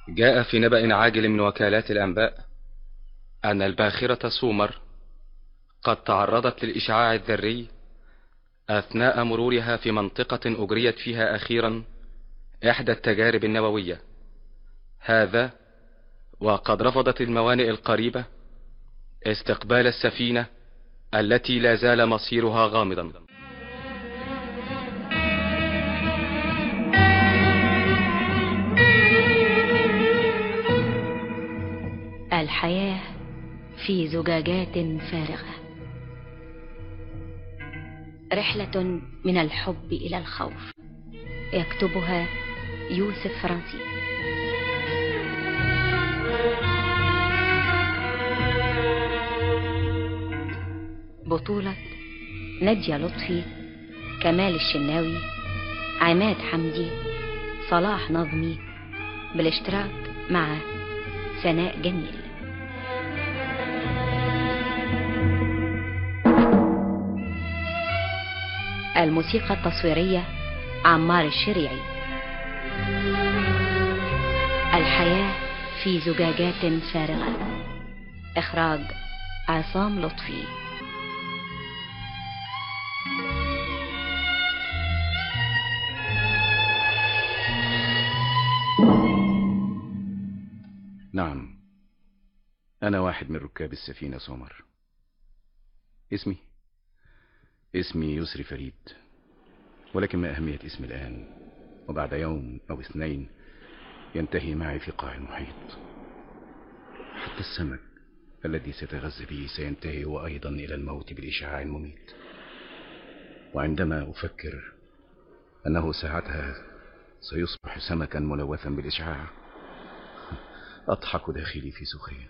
جاء في نبأ عاجل من وكالات الأنباء أن الباخرة سومر قد تعرضت للإشعاع الذري أثناء مرورها في منطقة أجريت فيها أخيرا إحدى التجارب النووية. هذا وقد رفضت الموانئ القريبة استقبال السفينة التي لا زال مصيرها غامضا. الحياة في زجاجات فارغة، رحلة من الحب إلى الخوف، يكتبها يوسف فرنسي. بطولة نادية لطفي، كمال الشناوي، عماد حمدي، صلاح نظمي، بالاشتراك مع سناء جميل. الموسيقى التصويرية عمار الشريعي. الحياة في زجاجات فارغة، إخراج عصام لطفي. نعم، أنا واحد من ركاب السفينة سومر. اسمي يسري فريد، ولكن ما أهمية اسمي الآن وبعد يوم أو اثنين ينتهي معي في قاع المحيط. حتى السمك الذي سيتغذى به سينتهي هو أيضا إلى الموت بالإشعاع المميت. وعندما أفكر أنه ساعتها سيصبح سمكا ملوثا بالإشعاع أضحك داخلي في سخرية.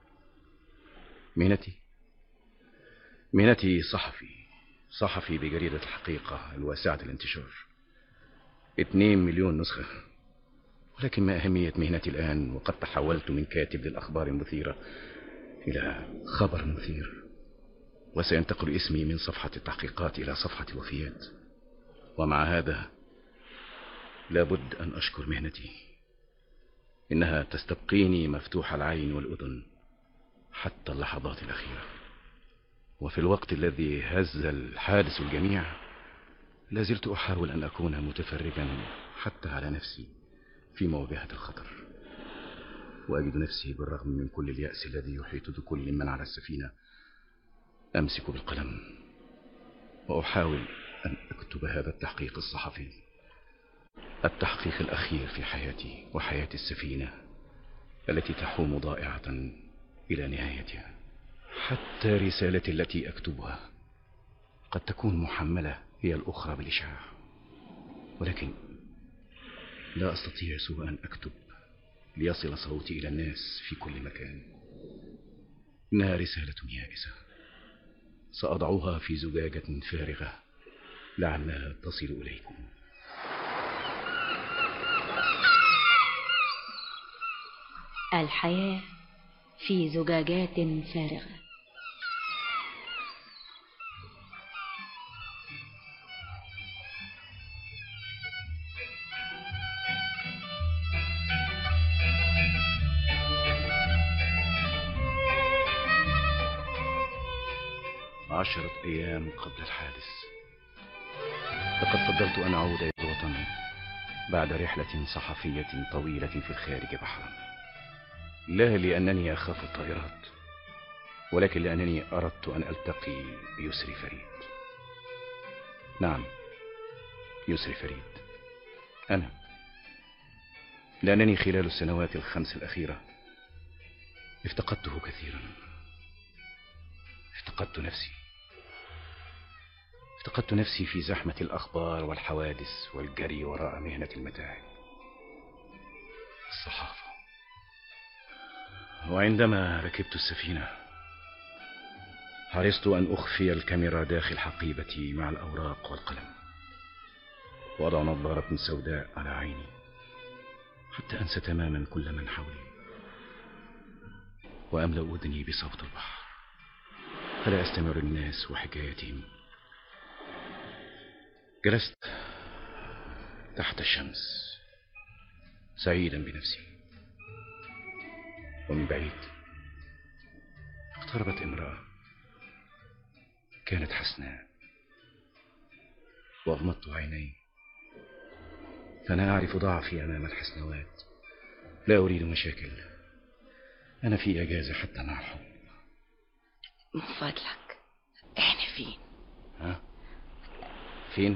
مهنتي صحفي بجريدة الحقيقة الواسعة الانتشار، 2 مليون نسخة. ولكن ما أهمية مهنتي الآن وقد تحولت من كاتب للأخبار المثيرة إلى خبر مثير، وسينتقل اسمي من صفحة التحقيقات إلى صفحة الوفيات. ومع هذا لابد أن أشكر مهنتي، إنها تستبقيني مفتوح العين والأذن حتى اللحظات الأخيرة. وفي الوقت الذي هز الحادث الجميع لازلت أحاول أن أكون متفرجا حتى على نفسي في مواجهة الخطر، وأجد نفسي بالرغم من كل اليأس الذي يحيط بكل من على السفينة أمسك بالقلم وأحاول أن أكتب هذا التحقيق الصحفي، التحقيق الأخير في حياتي وحياة السفينة التي تحوم ضائعة إلى نهايتها. حتى رسالتي التي أكتبها قد تكون محملة هي الأخرى بالإشعاع، ولكن لا أستطيع سوى أن أكتب ليصل صوتي إلى الناس في كل مكان. إنها رسالة يائسة سأضعها في زجاجة فارغة لعلها تصل إليكم. الحياة في زجاجات فارغة. عشرة أيام قبل الحادث لقد فضلت أن أعود إلى الوطن بعد رحلة صحفية طويلة في الخارج بحرا، لا لأنني أخاف الطائرات، ولكن لأنني أردت أن ألتقي بيسري فريد. نعم، يسري فريد، أنا. لأنني خلال السنوات الخمس الأخيرة افتقدته كثيرا. افتقدت نفسي في زحمة الأخبار والحوادث والجري وراء مهنة المتاعب، الصحافة. وعندما ركبت السفينة حرصت أن أخفي الكاميرا داخل حقيبتي مع الأوراق والقلم، وأضع نظارة سوداء على عيني حتى أنسى تماما كل من حولي، وأملأ أذني بصوت البحر فلا أستمع للناس وحكاياتهم. جلست تحت الشمس سعيدا بنفسي، ومن بعيد اقتربت امرأة كانت حسناء، وأغمضت عيني، فأنا أعرف ضعفي أمام الحسنوات. لا أريد مشاكل، أنا في أجازة حتى مع الحب. من فضلك احنا فين؟ ها؟ فين؟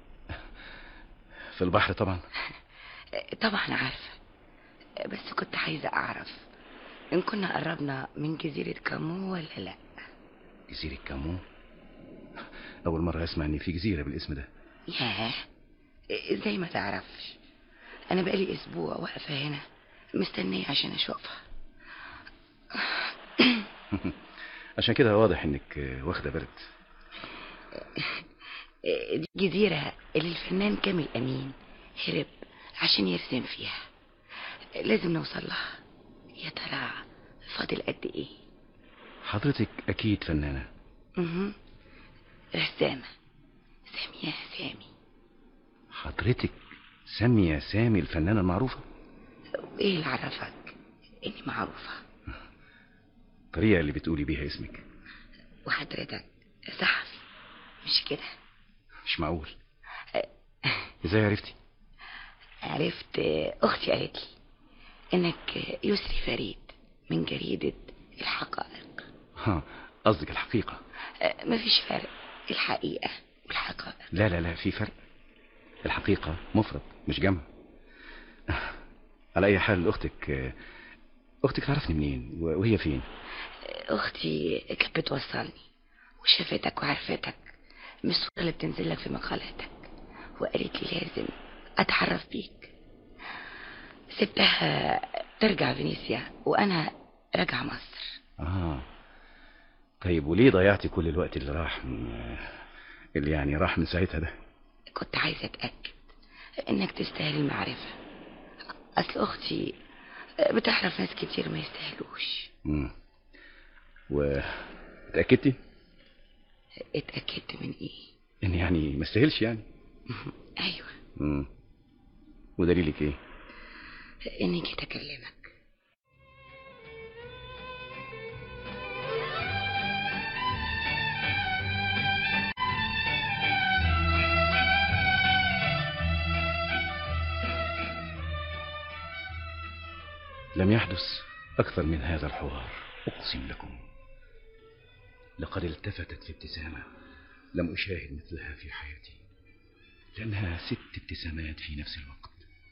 في البحر طبعا. طبعا عارفة، بس كنت عايزة أعرف إن كنا قربنا من جزيرة كامو ولا لا. جزيرة كامو؟ أول مرة أسمع إن في جزيرة بالاسم ده. ياه، ازاي ما تعرفش؟ أنا بقالي أسبوع واقفة هنا مستنية عشان أشوفها. عشان كده واضح إنك واخدة برد. دي جزيرة اللي الفنان كامل أمين هرب عشان يرسم فيها، لازم نوصل لها. يا ترى فاضل قد ايه؟ حضرتك أكيد فنانة. رسامة سامية سامي. حضرتك سامية سامي الفنانة المعروفة؟ وايه اللي عرفك اني معروفة؟ الطريقة اللي بتقولي بيها اسمك. وحضرتك صحفي مش كده؟ مش معقول. ازاي عرفتي؟ عرفت، اختي قالت لي انك يسري فريد من جريدة الحقائق. قصدك الحقيقة؟ مفيش فرق، الحقيقة والحقائق. لا لا لا، في فرق. الحقيقة مفرد مش جمع. على أي حال أختك تعرفني منين وهي فين؟ أختي كانت بتوصلني وشافتك وعرفتك من الصورة اللي بتنزل لك في مقالاتك، وقالت لي لازم أتعرف بيك. سبتها ترجع فينيسيا وأنا راجع مصر. طيب وليه ضيعتي كل الوقت اللي راح من ساعتها ده؟ كنت عايزة أتأكد إنك تستاهل المعرفة. أصل أختي بتعرف ناس كتير ما يستاهلوش. واتأكدتي؟ اتأكدت من إيه؟ إن ما استاهلش أيوة. ودليلك إيه؟ إني جيت أكلمك. لم يحدث أكثر من هذا الحوار، أقسم لكم. لقد التفتت في ابتسامة لم أشاهد مثلها في حياتي، لأنها 6 ابتسامات في نفس الوقت.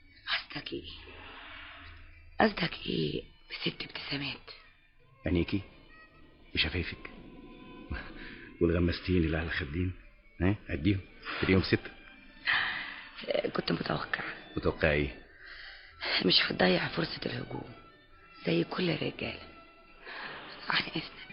قصدك إيه ب6 ابتسامات؟ عينيكي وشفايفك والغمستين اللي على الخدين. عديهم تريهم 6. كنت متوقع ايه؟ مش هتضيع فرصة الهجوم زي كل الرجال. عن إذنك.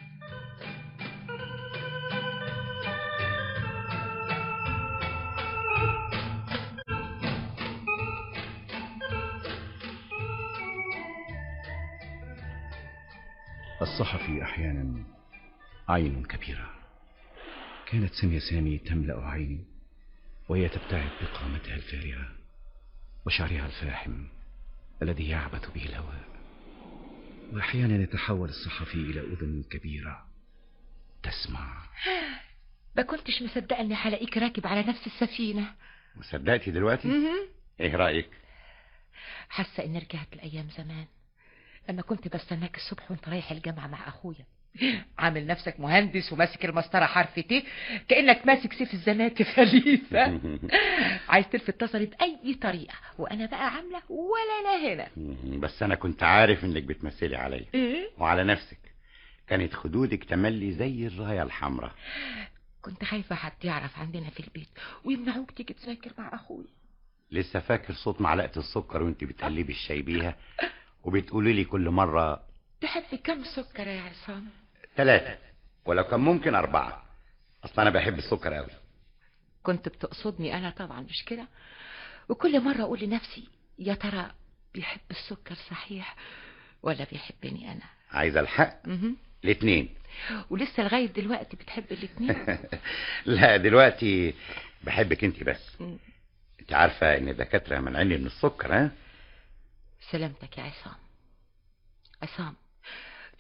الصحفي أحيانا عين كبيرة. كانت سامية سامي تملأ عيني وهي تبتعد بقامتها الفارغة وشعرها الفاحم الذي يعبث به الهواء. وأحيانا يتحول الصحفي إلى أذن كبيرة تسمع. ما كنتش مصدقة اني هلاقيك راكب على نفس السفينة. مصدقتي دلوقتي؟ ايه رأيك؟ حاسة اني رجعت لأيام زمان لما كنت بستناك الصبح وانت رايح الجامعة مع اخويا، عامل نفسك مهندس وماسك المسطرة حرف ت كأنك ماسك سيف الزناتي خليفة. عايز تلفت نظري بأي طريقة وانا بقى عاملة ولا انا هنا. بس انا كنت عارف انك بتمثلي عليا وعلى نفسك. كانت خدودك تملي زي الراية الحمراء. كنت خايفة حد يعرف عندنا في البيت ويمنعوك تيجي تذاكر مع اخويا. لسه فاكر صوت معلقة السكر وانت بتقلبي الشاي بيها وبتقولي لي كل مرة تحب كم سكر يا عصام؟ 3 ولو كان ممكن 4. اصلا انا بحب السكر قوي. كنت بتقصدني انا طبعا مش كده. وكل مرة اقول لنفسي يا ترى بيحب السكر صحيح ولا بيحبني انا؟ عايزة الحق؟ الاتنين. ولسه لغاية دلوقتي بتحب الاتنين؟ لا دلوقتي بحبك انت بس. انت عارفة ان الدكاترة منعني من السكر. سلامتك يا عصام.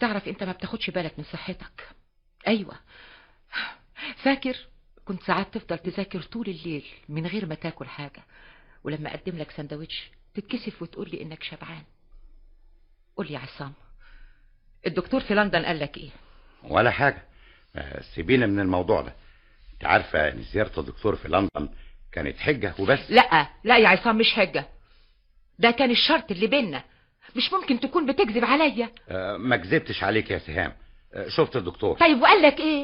تعرف انت ما بتاخدش بالك من صحتك. ايوه، فاكر كنت ساعات تفضل تذاكر طول الليل من غير ما تاكل حاجة، ولما اقدم لك سندوتش تتكسف وتقول لي انك شبعان. قول لي يا عصام، الدكتور في لندن قال لك ايه؟ ولا حاجة. سيبينا من الموضوع ده. انت عارفة ان زيارة الدكتور في لندن كانت حجة وبس. لا يا عصام، مش حجة، ده كان الشرط اللي بينا. مش ممكن تكون بتكذب عليا. ما كذبتش عليك يا سهام. شفت الدكتور. طيب وقال لك ايه؟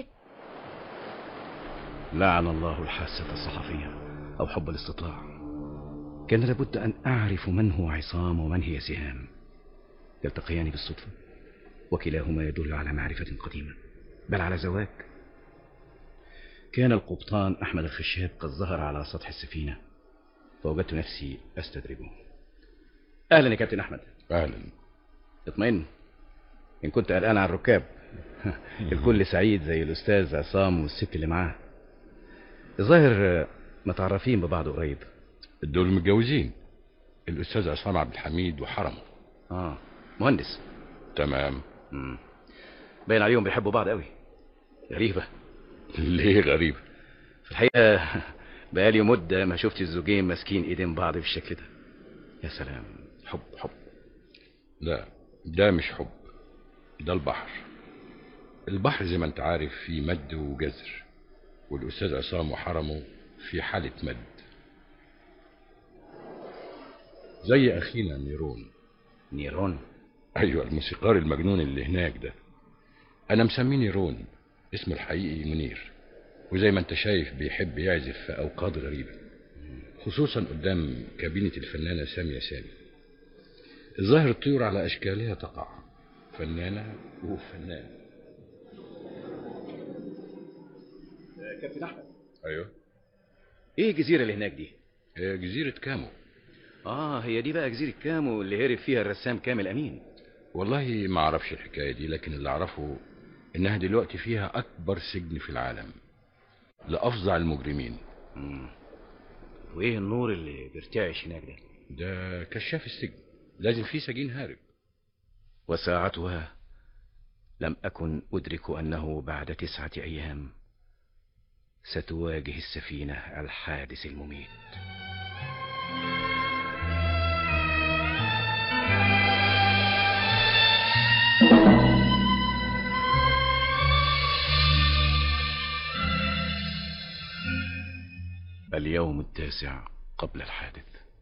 لعن الله الحاسة الصحفية أو حب الاستطلاع. كان لابد أن أعرف من هو عصام ومن هي سهام. يلتقيان بالصدفة، وكلاهما يدل على معرفة قديمة، بل على زواج. كان القبطان أحمد الخشاب قد ظهر على سطح السفينة، فوجدت نفسي أستدرجه. أهلا يا كابتن أحمد. أهلا. اطمئن، إن كنت قلقان على الركاب الكل سعيد زي الأستاذ عصام والست اللي معاه. الظاهر متعرفين ببعض قريب. دول متجوزين، الأستاذ عصام عبد الحميد وحرمه. مهندس. تمام. باين عليهم بيحبوا بعض قوي. غريبة. ليه غريبة؟ في الحقيقة بقالي مدة ما شفت الزوجين ماسكين ايدين بعض بالشكل ده. يا سلام، حب. لا، ده مش حب، ده البحر. البحر زي ما انت عارف فيه مد وجزر، والأستاذ عصام وحرمه في حالة مد، زي أخينا نيرون. أيوة، الموسيقار المجنون اللي هناك ده. أنا مسميه نيرون، اسمه الحقيقي منير، وزي ما انت شايف بيحب يعزف في أوقات غريبة، خصوصا قدام كابينة الفنانة سامية سامي. الظاهر الطيور على أشكالها تقع، فنانة وفنان. كابتن أحمد. أيوة. ايه الجزيرة اللي هناك دي؟ جزيرة كامو. هي دي بقى جزيرة كامو اللي هرب فيها الرسام كامل أمين. والله ما أعرفش الحكاية دي، لكن اللي أعرفه إنها دلوقتي فيها أكبر سجن في العالم لأفظع المجرمين. وإيه النور اللي بيرتعش هناك ده؟ ده كشاف السجن، لازم فيه سجين هارب. وساعتها لم أكن أدرك أنه بعد 9 أيام ستواجه السفينة الحادث المميت. اليوم 9 قبل الحادث.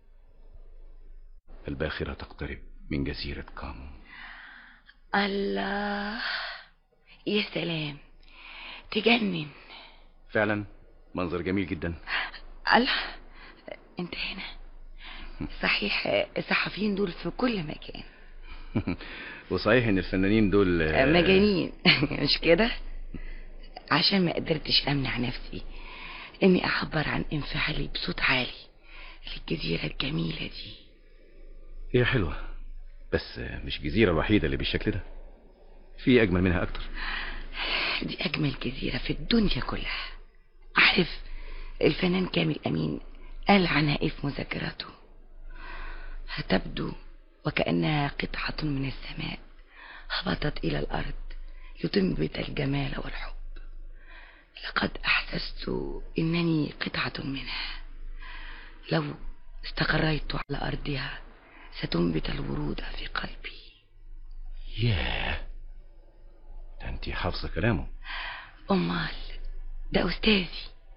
الباخرة تقترب من جزيرة كامو. الله، يا سلام، تجنن فعلا، منظر جميل جدا. الله، انت هنا؟ صحيح الصحفيين دول في كل مكان. وصحيح ان الفنانين دول مجانين مش كده؟ عشان ما قدرتش امنع نفسي اني اعبر عن انفعالي بصوت عالي للجزيرة الجميلة دي. هي حلوة، بس مش الجزيرة الوحيدة اللي بالشكل ده، في اجمل منها اكتر. دي اجمل جزيرة في الدنيا كلها. عارف الفنان كامل امين قال عنها ايه في مذكراته؟ هتبدو وكأنها قطعة من السماء هبطت الى الارض لتنبت الجمال والحب. لقد احسست انني قطعة منها، لو استقريت على ارضها ستنبت الورود في قلبي. ياه، ده انتي حافظة كلامه. امال ده استاذي.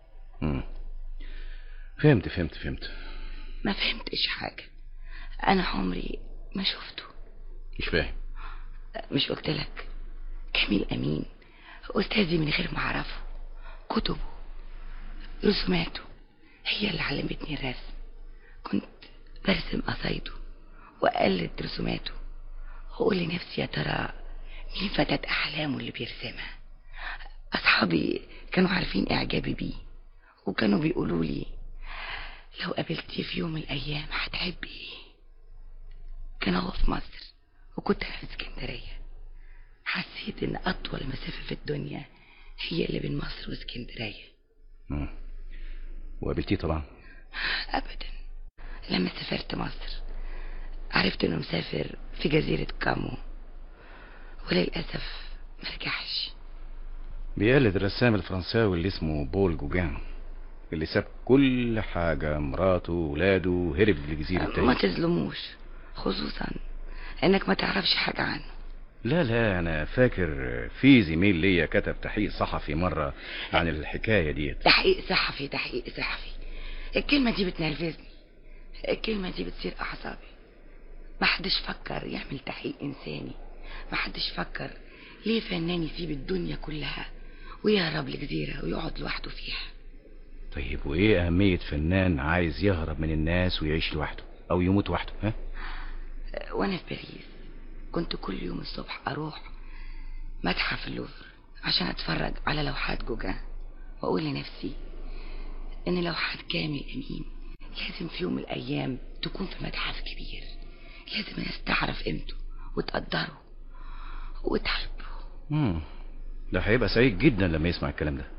فهمت. ما فهمتش حاجة، انا عمري ما شفته. مش فاهم. مش قلت لك كامل امين استاذي من غير ما اعرفه؟ كتبه رسوماته هي اللي علمتني الرسم. كنت برسم قصايده وأقلد رسوماته، وأقول لنفسي يا ترى مين فتاة أحلامه اللي بيرسمها. أصحابي كانوا عارفين إعجابي بيه، وكانوا بيقولوا لي لو قابلتيه في يوم من الأيام هتحبي. كان هو في مصر وكنت أنا في اسكندرية. حسيت إن أطول مسافة في الدنيا هي اللي بين مصر واسكندرية. وقابلتيه طبعا؟ أبدا. لما سافرت مصر عرفت إنه مسافر في جزيرة كامو، وللأسف ما رجعش. بيقلد الرسام الفرنساوي اللي اسمه بول جوجان، اللي ساب كل حاجة، مراته وولاده، وهرب لجزيرة ما تانية. تظلموش، خصوصا انك ما تعرفش حاجة عنه. لا انا فاكر في زميل ليا كتب تحقيق صحفي مرة عن الحكاية ديت. تحقيق صحفي، تحقيق صحفي، الكلمة دي بتنرفزني، الكلمة دي بتصير أعصابي. ما حدش فكر يعمل تحقيق إنساني، ما حدش فكر ليه فنان يسيب الدنيا كلها ويهرب لجزيرة ويقعد لوحده فيها. طيب وايه اهمية فنان عايز يهرب من الناس ويعيش لوحده او يموت وحده؟ ها؟ وانا في باريس كنت كل يوم الصبح اروح متحف اللوفر عشان اتفرج على لوحات جوجان، واقول لنفسي ان لوحات كامل امين لازم في يوم من الايام تكون في متحف كبير، لازم الناس تعرف قيمته وتقدره وتحبه. ده هيبقى سعيد جدا لما يسمع الكلام ده.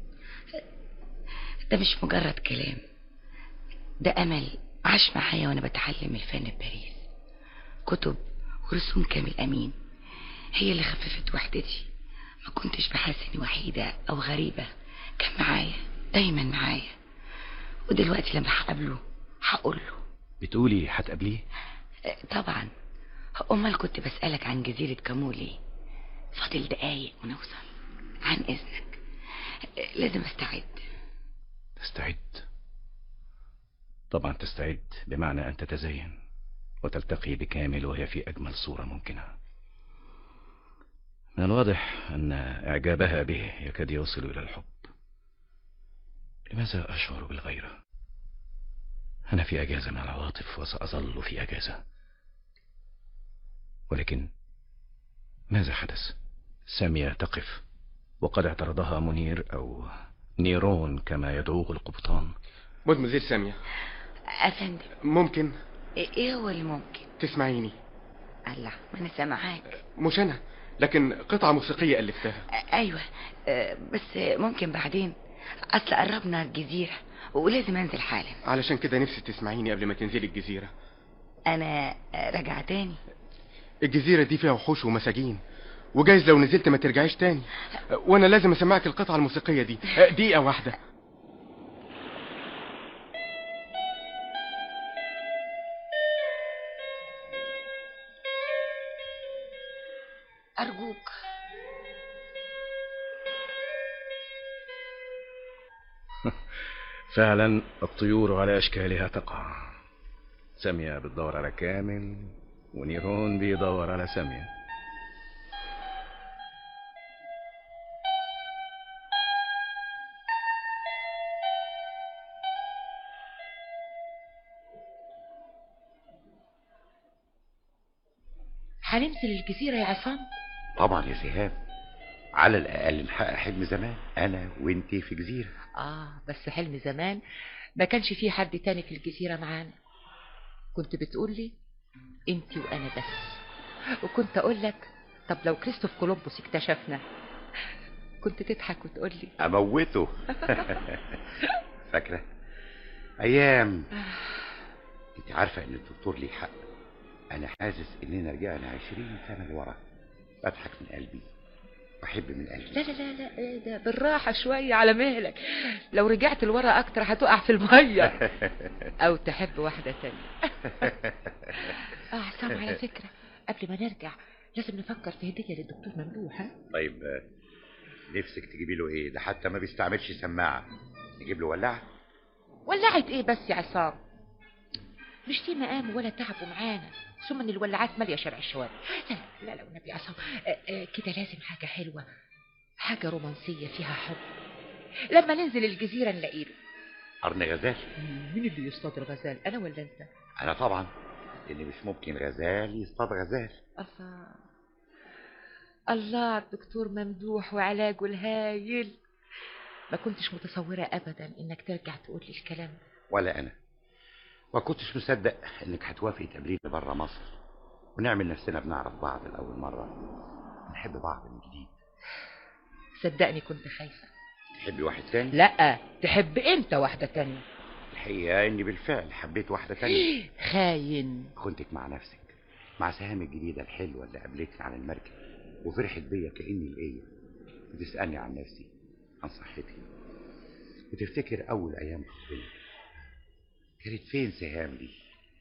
ده مش مجرد كلام، ده امل عاش معايا وانا بتعلم الفن في باريس. كتب ورسوم كامل امين هي اللي خففت وحدتي، ما كنتش بحس اني وحيدة او غريبة، كان معايا دايما معايا. ودلوقتي لما هقابله هقول له. بتقولي هتقابليه؟ طبعا، امال كنت بسألك عن جزيرة كامولي. فاضل دقايق ونوصل، عن اذنك لازم استعد. تستعد؟ طبعا تستعد، بمعنى ان تتزين وتلتقي بكامل وهي في اجمل صورة ممكنة. من الواضح ان اعجابها به يكاد يوصل الى الحب. لماذا اشعر بالغيرة؟ انا في اجازة مع العواطف وساظل في اجازة، ولكن ماذا حدث؟ سامية تقف وقد اعترضها منير او نيرون كما يدعوه القبطان. مدمزيل سامية. افندم. ممكن؟ ايه هو اللي ممكن؟ تسمعيني؟ الله، ما انا سامعاك. مش انا، لكن قطعة موسيقية ألفتها. ايوه، بس ممكن بعدين، اصل قربنا الجزيرة ولازم انزل حالا. علشان كده نفسي تسمعيني قبل ما تنزلي الجزيرة. انا راجع تاني. الجزيرة دي فيها وحوش ومساجين، وجايز لو نزلت ما ترجعيش تاني، وانا لازم اسمعك القطعة الموسيقية دي. دقيقة واحدة. أرجوك. فعلا الطيور على أشكالها تقع. سامية بتدور على كامل، ونيرون بيدور على سامية. هننزل الجزيرة يا عصام؟ طبعا يا سهام، على الأقل نحقق حلم زمان، أنا وإنتي في جزيرة. بس حلم زمان ما كانش فيه حد تاني في الجزيرة معانا. كنت بتقولي انتي وأنا بس، وكنت أقولك طب لو كريستوف كولومبوس اكتشفنا، كنت تضحك وتقولي أموته. فاكرة أيام؟ انت عارفة إن الدكتور ليه حق، أنا حاسس إننا رجعنا 20 سنة لورا. بضحك من قلبي، بحب من قلبي. لا لا لا لا، ده بالراحة شوية على مهلك، لو رجعت لورا أكتر هتقع في المية أو تحب واحدة تانية. عصام، على فكرة قبل ما نرجع لازم نفكر في هدية للدكتور ممدوح. ها؟ طيب نفسك تجيبي له إيه؟ ده حتى ما بيستعملش سماعة. نجيب له ولاعة؟ ولعت إيه بس يا عصام؟ مش دي مقام ولا تعبوا معانا، ثم ان الولاعات ماليه شارع الشوارع. لا لا لا والنبي عصام، كده لازم حاجه حلوه، حاجه رومانسيه فيها حب. لما ننزل الجزيره نلاقيه. قرن غزال. مين اللي يصطاد الغزال، انا ولا انت؟ انا طبعا، لان مش ممكن غزال يصطاد غزال. الله الله، الدكتور ممدوح وعلاجه الهايل. ما كنتش متصوره ابدا انك ترجع تقول لي الكلام ده. ولا انا ما كنتش مصدق انك هتوافقي تقابليني بره مصر ونعمل نفسنا بنعرف بعض لاول مره، نحب بعض من جديد. صدقني كنت خايفه. تحبي واحد تاني؟ لا، تحب انت واحده تانية. الحقيقه اني بالفعل حبيت واحده تانية. خاين. كنتك مع نفسك، مع سهام الجديده الحلوه اللي قابلتني على المركب، وفرحت بيا كأني لقية، بتسألني عن نفسي، عن صحتي، بتفتكر أول أيام خطوبتنا. كانت فين سهام دي؟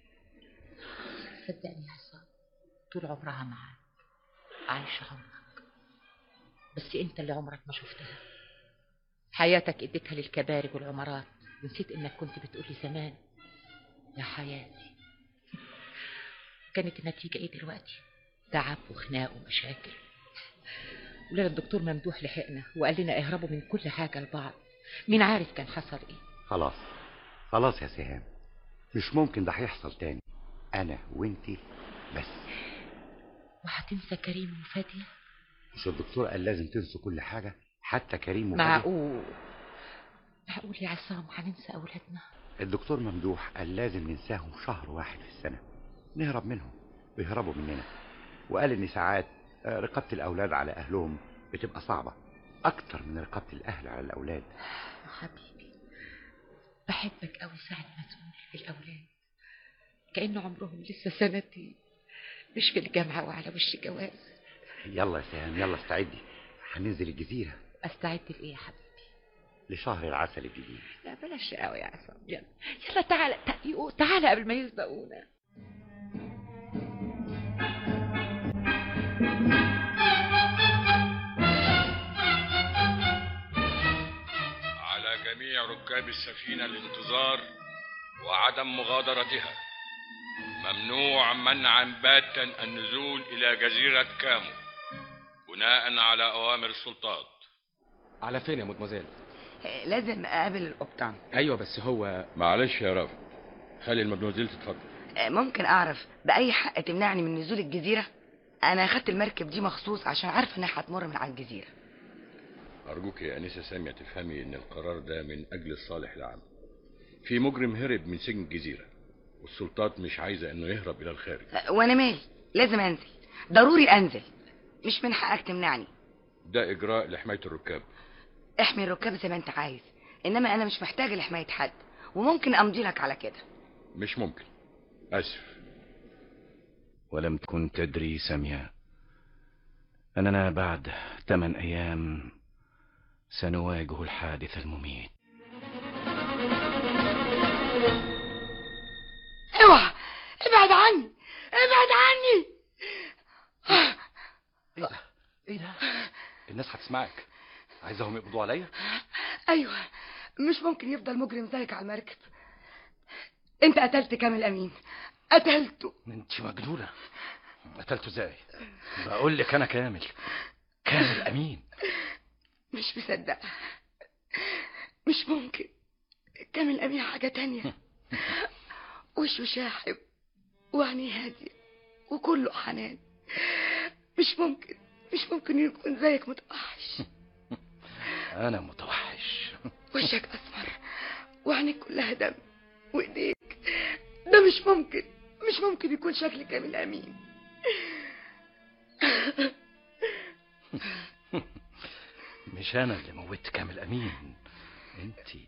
صدقني يا عصام، طول عمرها معاك، عايشة عمرك، بس انت اللي عمرك ما شفتها. حياتك اديتها للكبارج والعمارات، ونسيت انك كنت بتقولي زمان يا حياتي. كانت النتيجة ايه دلوقتي؟ تعب وخناق ومشاكل. ولما الدكتور ممدوح لحقنا وقال لنا اهربوا من كل حاجة لبعض، مين عارف كان حصل ايه. خلاص خلاص يا سهام، مش ممكن ده هيحصل تاني، أنا وإنتي بس. وهتنسى كريم وفادية؟ مش الدكتور قال لازم تنسوا كل حاجة حتى كريم وفادية؟ معقول يا عصام هننسى أولادنا؟ الدكتور ممدوح قال لازم ننساهم شهر واحد في السنة، نهرب منهم ويهربوا مننا، وقال إن ساعات رقابة الأولاد على أهلهم بتبقى صعبة أكتر من رقابة الأهل على الأولاد. حبيبي بحبك أوي ساعة ما تقول في الأولاد كأن عمرهم لسه سنتين، مش في الجامعة وعلى وش جواز. يلا يا سهام، يلا استعدي، هننزل الجزيرة. أستعد لإيه يا حبيبي؟ لشهر العسل الجديد. لا بلاش قوي يا عصام، يلا يلا تعالى تعالى قبل ما يسبقونا. على جميع ركاب السفينة الانتظار وعدم مغادرتها. ممنوع منعا باتا النزول إلى جزيرة كامو بناء على أوامر السلطات. على فين يا مدموزيل؟ لازم اقابل القبطان. ايوه بس هو معلش يا رافع، خلي المدموزيل تتفضل. ممكن اعرف باي حق تمنعني من نزول الجزيرة؟ انا اخدت المركب دي مخصوص عشان عارفه انها هتمر من على الجزيرة. أرجوك يا أنسة سامية تفهمي إن القرار ده من أجل الصالح العام. في مجرم هرب من سجن الجزيرة والسلطات مش عايزة إنه يهرب إلى الخارج. وانا مالي؟ لازم انزل، ضروري انزل، مش من حقك تمنعني. ده إجراء لحماية الركاب. احمي الركاب زي ما انت عايز، انما انا مش محتاجه لحمايه حد، وممكن امضي لك على كده. مش ممكن، اسف. ولم تكن تدري سامية أننا بعد 8 أيام سنواجه الحادث المميت. اوعى، ابعد عني، ابعد عني. ايه ده؟ الناس هتسمعك، عايزهم يقبضوا عليا؟ ايوه، مش ممكن يفضل مجرم زيك على المركب. انت قتلت كامل امين، قتلته. انت مجنونة. قتلته ازاي؟ بقول لك انا كامل امين. مش مصدقه، مش ممكن. كامل امين حاجه تانية، وشه شاحب وعينيه هاديه وكله حنان. مش ممكن يكون زيك متوحش. انا متوحش؟ وشك اسمر وعينيك كلها دم وايديك، ده مش ممكن يكون شكل كامل امين. مش انا اللي موتت كامل امين، انتي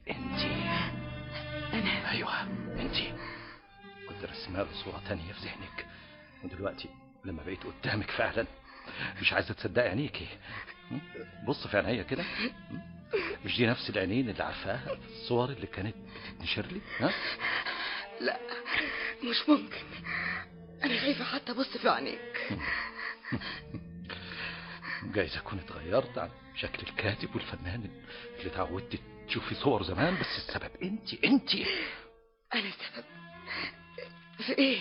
انا. ايوه انتي. كنت رسمها له صورة تانية في ذهنك، ودلوقتي لما بقيت قدامك فعلا مش عايزة تصدقي عينيكي. بص في عينيا كده، مش دي نفس العينين اللي عارفاها في الصور اللي كانت بتتنشر لي؟ ها؟ لا مش ممكن، انا خايفة حتى ابص في عينيك. جايز اكون اتغيرت عن شكل الكاتب والفنان اللي اتعودت تشوفي صور زمان، بس السبب انتي. انا السبب في ايه؟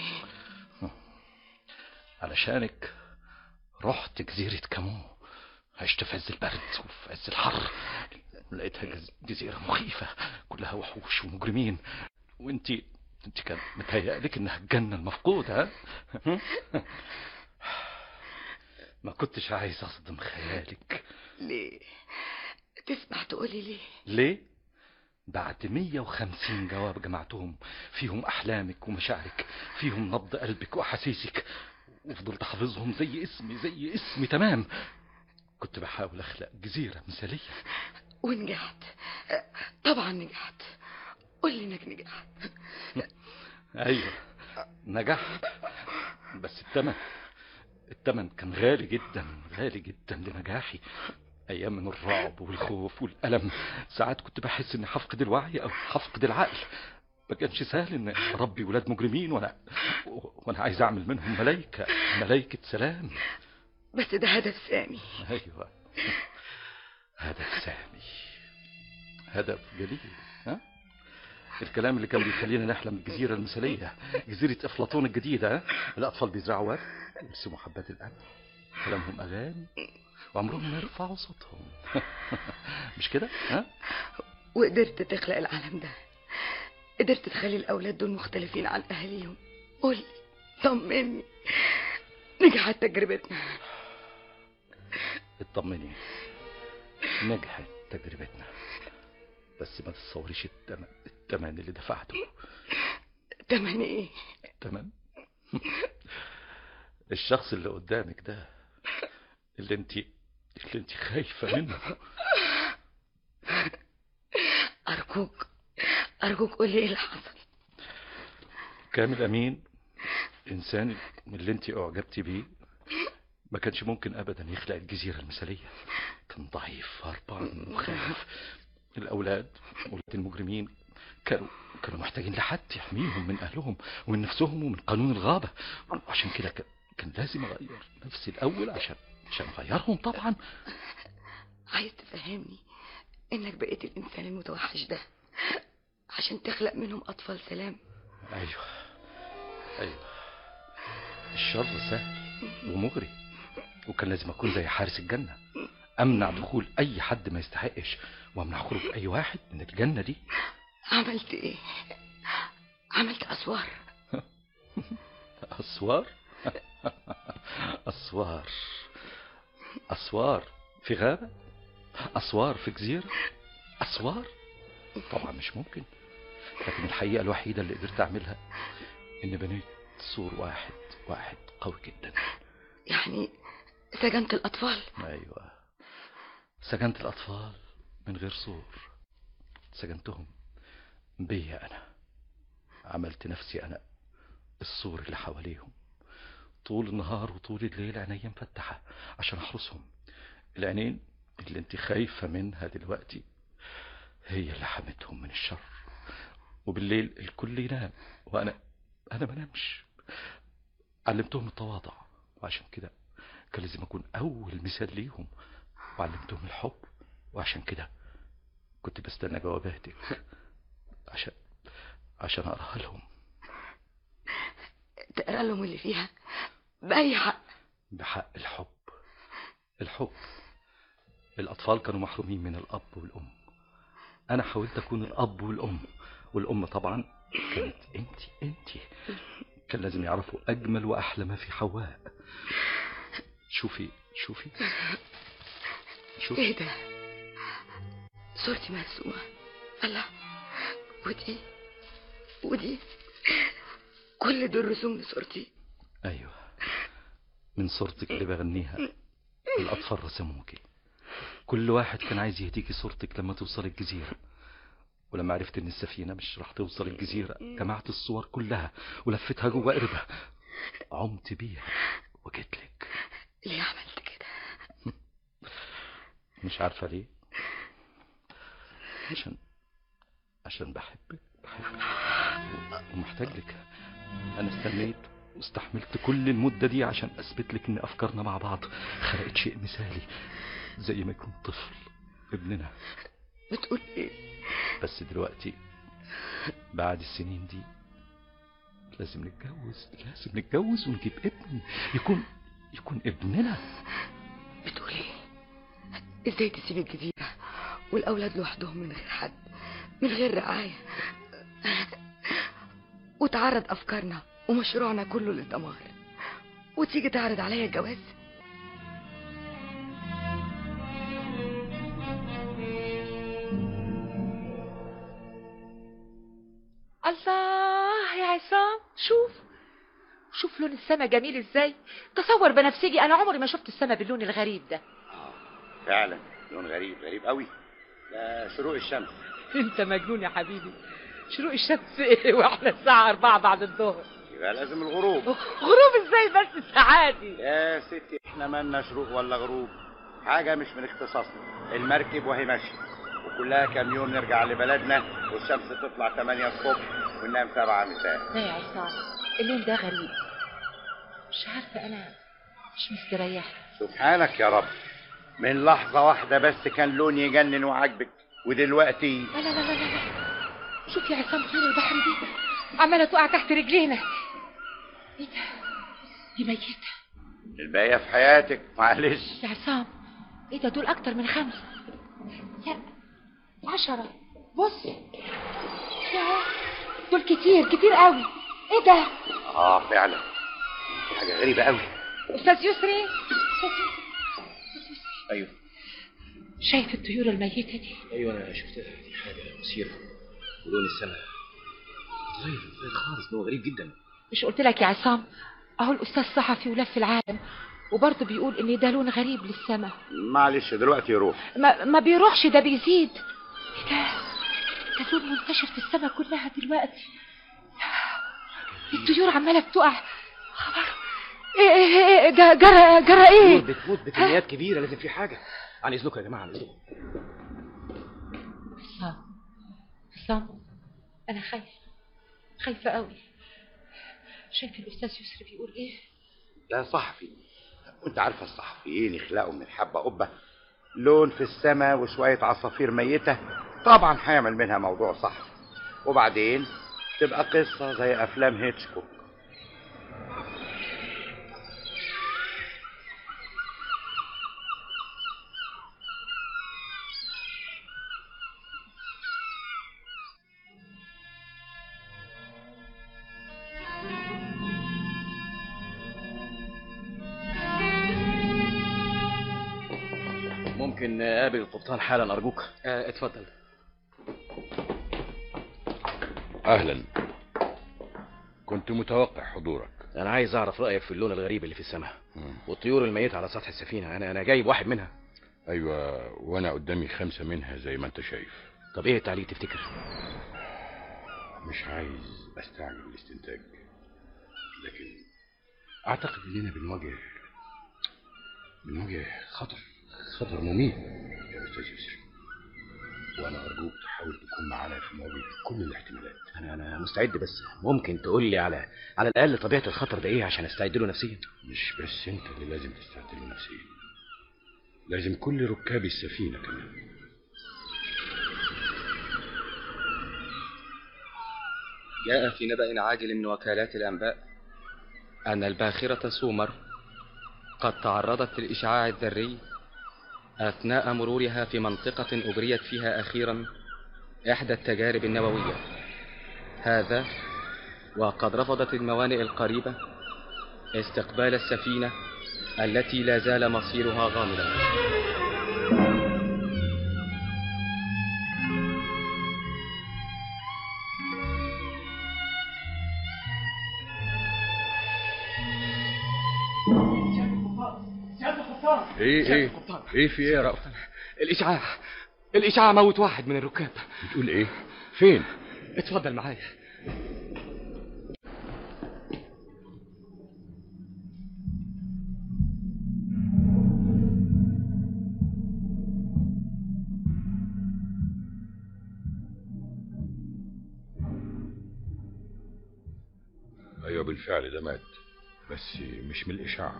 علشانك رحت جزيرة كامو، عشت في عز البرد وفي عز الحر، لقيتها جزيرة مخيفة كلها وحوش ومجرمين، وانتي كان متهيألك انها الجنة المفقودة. ما كنتش عايز اصدم خيالك. ليه؟ تسمح تقولي ليه؟ بعد 150 جواب جمعتهم فيهم احلامك ومشاعرك، فيهم نبض قلبك واحاسيسك، وفضلت حافظهم زي اسمي تمام. كنت بحاول اخلق جزيرة مثالية ونجحت. طبعا نجحت، قولي انك نجحت. ايوه نجحت، بس الثمن كان غالي جدا غالي جدا لنجاحي. ايام من الرعب والخوف والألم، ساعات كنت بحس اني هفقد الوعي او هفقد العقل. ما كانش سهل ان اربي ولاد مجرمين وانا عايز اعمل منهم ملايكة سلام. بس ده هدف سامي. ايوه، هدف سامي، هدف جليل. ها؟ الكلام اللي كان بيخلينا نحلم بالجزيرة المثالية، جزيرة أفلاطون الجديدة. ها؟ الأطفال بيزرعوا ورد ويرسموا حبات القمح، كلامهم أغاني وعمرهم ما يرفعوا صوتهم. مش كده؟ ها؟ وقدرت تخلق العالم ده، قدرت تخلي الأولاد دول مختلفين عن أهاليهم. قولي، طمني، نجحت تجربتنا؟ اطمني، نجحت تجربتنا، بس ما تتصوريش الثمن اللي دفعته. تمن ايه؟ تمن الشخص اللي قدامك ده، اللي انت خايفة منه. أرجوك قولي ايه اللي حصل. كامل أمين، إنسان من اللي انت أعجبتي بيه، ما كانش ممكن أبدا يخلق الجزيرة المثالية. كان ضعيف، هربان، وخايف. الأولاد المجرمين كانوا محتاجين لحد يحميهم من أهلهم ومن نفسهم ومن قانون الغابة. عشان كده كان لازم أغير نفسي الأول عشان أغيرهم طبعا. عايز تفهمني إنك بقيت الإنسان المتوحش ده عشان تخلق منهم أطفال سلام؟ أيوة، الشر سهل ومغري، وكان لازم أكون زي حارس الجنة، أمنع دخول أي حد ما يستحقش، وأمنع خروج أي واحد من الجنة دي. عملت إيه؟ عملت أسوار. أسوار؟ أسوار في غابة؟ أسوار في جزيرة؟ أسوار؟ طبعا مش ممكن. لكن الحقيقة الوحيدة اللي قدرت أعملها إن بنيت سور واحد قوي جدا. يعني سجنت الأطفال؟ أيوة، سجنت الأطفال من غير سور، سجنتهم بيا أنا. عملت نفسي أنا السور اللي حواليهم، طول النهار وطول الليل عينيا مفتحة عشان أحرسهم. العينين اللي انت خايفة منها دلوقتي هي اللي حمتهم من الشر. وبالليل الكل ينام وأنا ما نامش. علمتهم التواضع، وعشان كده كان لازم أكون أول مثال ليهم. وعلمتهم الحب، وعشان كده كنت بستنى جواباتك عشان أقراها لهم. تقرأ لهم اللي فيها بأي حق؟ بحق الحب. الأطفال كانوا محرومين من الأب والأم. أنا حاولت أكون الأب والأم طبعا كانت أنت. كان لازم يعرفوا أجمل وأحلى ما في حواء. شوفي ايه ده؟ صورتي مرسومة. الله، ودي كل دول رسوم لصورتي؟ أيوة، من صورتك اللي بغنيها الأطفال رسموكي. كل واحد كان عايز يهديكي صورتك لما توصل الجزيرة. ولما عرفت ان السفينة مش راح توصل الجزيرة، جمعت الصور كلها ولفتها جوه قربة، عمت بيها وجيتلك. ليه عملت كده؟ مش عارفة ليه. عشان بحبك ومحتاج لك. انا استنيت واستحملت كل المدة دي عشان اثبت لك ان افكارنا مع بعض خلقت شيء مثالي، زي ما يكون طفل ابننا. بتقول ايه؟ بس دلوقتي بعد السنين دي لازم نتجوز ونجيب ابن يكون ابننا. بتقول ايه؟ ازاي تسيب الجزيرة والاولاد لوحدهم من غير حد، من غير رعاية، وتعرض افكارنا ومشروعنا كله للدمار، وتيجي تعرض عليا الجواز؟ الله يا عصام، شوف لون السما جميل ازاي. تصور بنفسجي انا عمري ما شفت السما باللون الغريب ده. فعلا لون غريب قوي. ده شروق الشمس. انت مجنون يا حبيبي، شروق الشمس ايه واحنا الساعة 4 بعد الظهر؟ يبقى لازم الغروب. غروب ازاي بس سعادي؟ يا ستي احنا مالنا شروق ولا غروب، حاجة مش من اختصاصنا. المركب وهي ماشية وكلها كام يوم نرجع لبلدنا والشمس تطلع 8 الصبح وننام 7 مساء. لا يا عصام، اللون ده غريب، مش عارفة، أنا مش مستريحة. سبحانك يا رب، من لحظة واحدة بس كان لون يجنن وعاجبك ودلوقتي. لا لا لا لا لا، شوف يا عصام طيور البحر دي عمالة تقع تحت رجلينا. ايه ده؟ دي ميتة. الباقية في حياتك، معلش يا عصام، ايه ده؟ دول أكتر من 5، لا 10. بص يا دول كتير قوي. ايه ده؟ فعلا دي حاجة غريبة قوي. أستاذ يسري، ايوه شايف الطيور الميتة دي؟ ايوه انا شفتها، دي حاجه مثيره ولون السماء اتغير خالص، هو غريب جدا. مش قلت لك يا عصام؟ اهو الاستاذ صحفي ولف العالم وبرضه بيقول ان ده لون غريب للسماء. معلش دلوقتي يروح. ما بيروحش، ده بيزيد. ده لون منتشر في السماء كلها دلوقتي. الطيور عماله بتقع. خبر ايه ده؟ جرى ايه؟ بتموت بكميات كبيره، لازم في حاجه. عن اذنكم يا جماعه، عن اذنكم. عصام انا خايفه قوي. شايف الاستاذ يسري بيقول ايه؟ ده صحفي، وانت عارفه الصحفيين يخلقوا من الحبه قبه، لون في السماء وشويه عصافير ميته، طبعا هيعمل منها موضوع صحفي وبعدين تبقى قصه زي افلام هيتشكوك. ممكن اقابل القبطان حالا ارجوك؟ اتفضل. اهلا، كنت متوقع حضورك. انا عايز اعرف رايك في اللون الغريب اللي في السماء والطيور الميته على سطح السفينه. انا جايب واحد منها. ايوه، وانا قدامي 5 منها زي ما انت شايف. طب ايه التعليق تفتكر؟ مش عايز استعجل الاستنتاج، لكن اعتقد اننا بنواجه خطر مميت يا استاذ يسري، وانا ارجوك تحاول تكون معانا في مواجهه كل الاحتمالات. انا مستعد، بس ممكن تقول لي على الاقل طبيعه الخطر ده ايه عشان استعد له نفسيا؟ مش بس انت اللي لازم تستعد له نفسيا، لازم كل ركاب السفينه كمان. جاء في نبأ عاجل من وكالات الأنباء أن الباخرة سومر قد تعرضت للإشعاع الذري أثناء مرورها في منطقة أجريت فيها أخيرا إحدى التجارب النووية. هذا وقد رفضت الموانئ القريبة استقبال السفينة التي لا زال مصيرها غامضا. ايه في ايه يا رأفت؟ الإشعاع موت واحد من الركاب. بتقول ايه؟ فين؟ اتفضل معايا. ايوه بالفعل ده مات، بس مش من الإشعاع.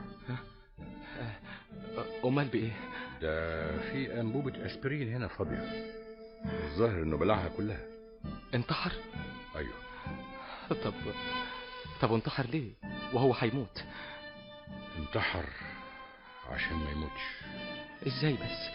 أمال بإيه؟ ده في أنبوبة أسبرين هنا فاضية، الظاهر إنه بلعها كلها. انتحر؟ أيوه. طب انتحر ليه وهو هيموت؟ انتحر عشان ما يموتش. ازاي بس؟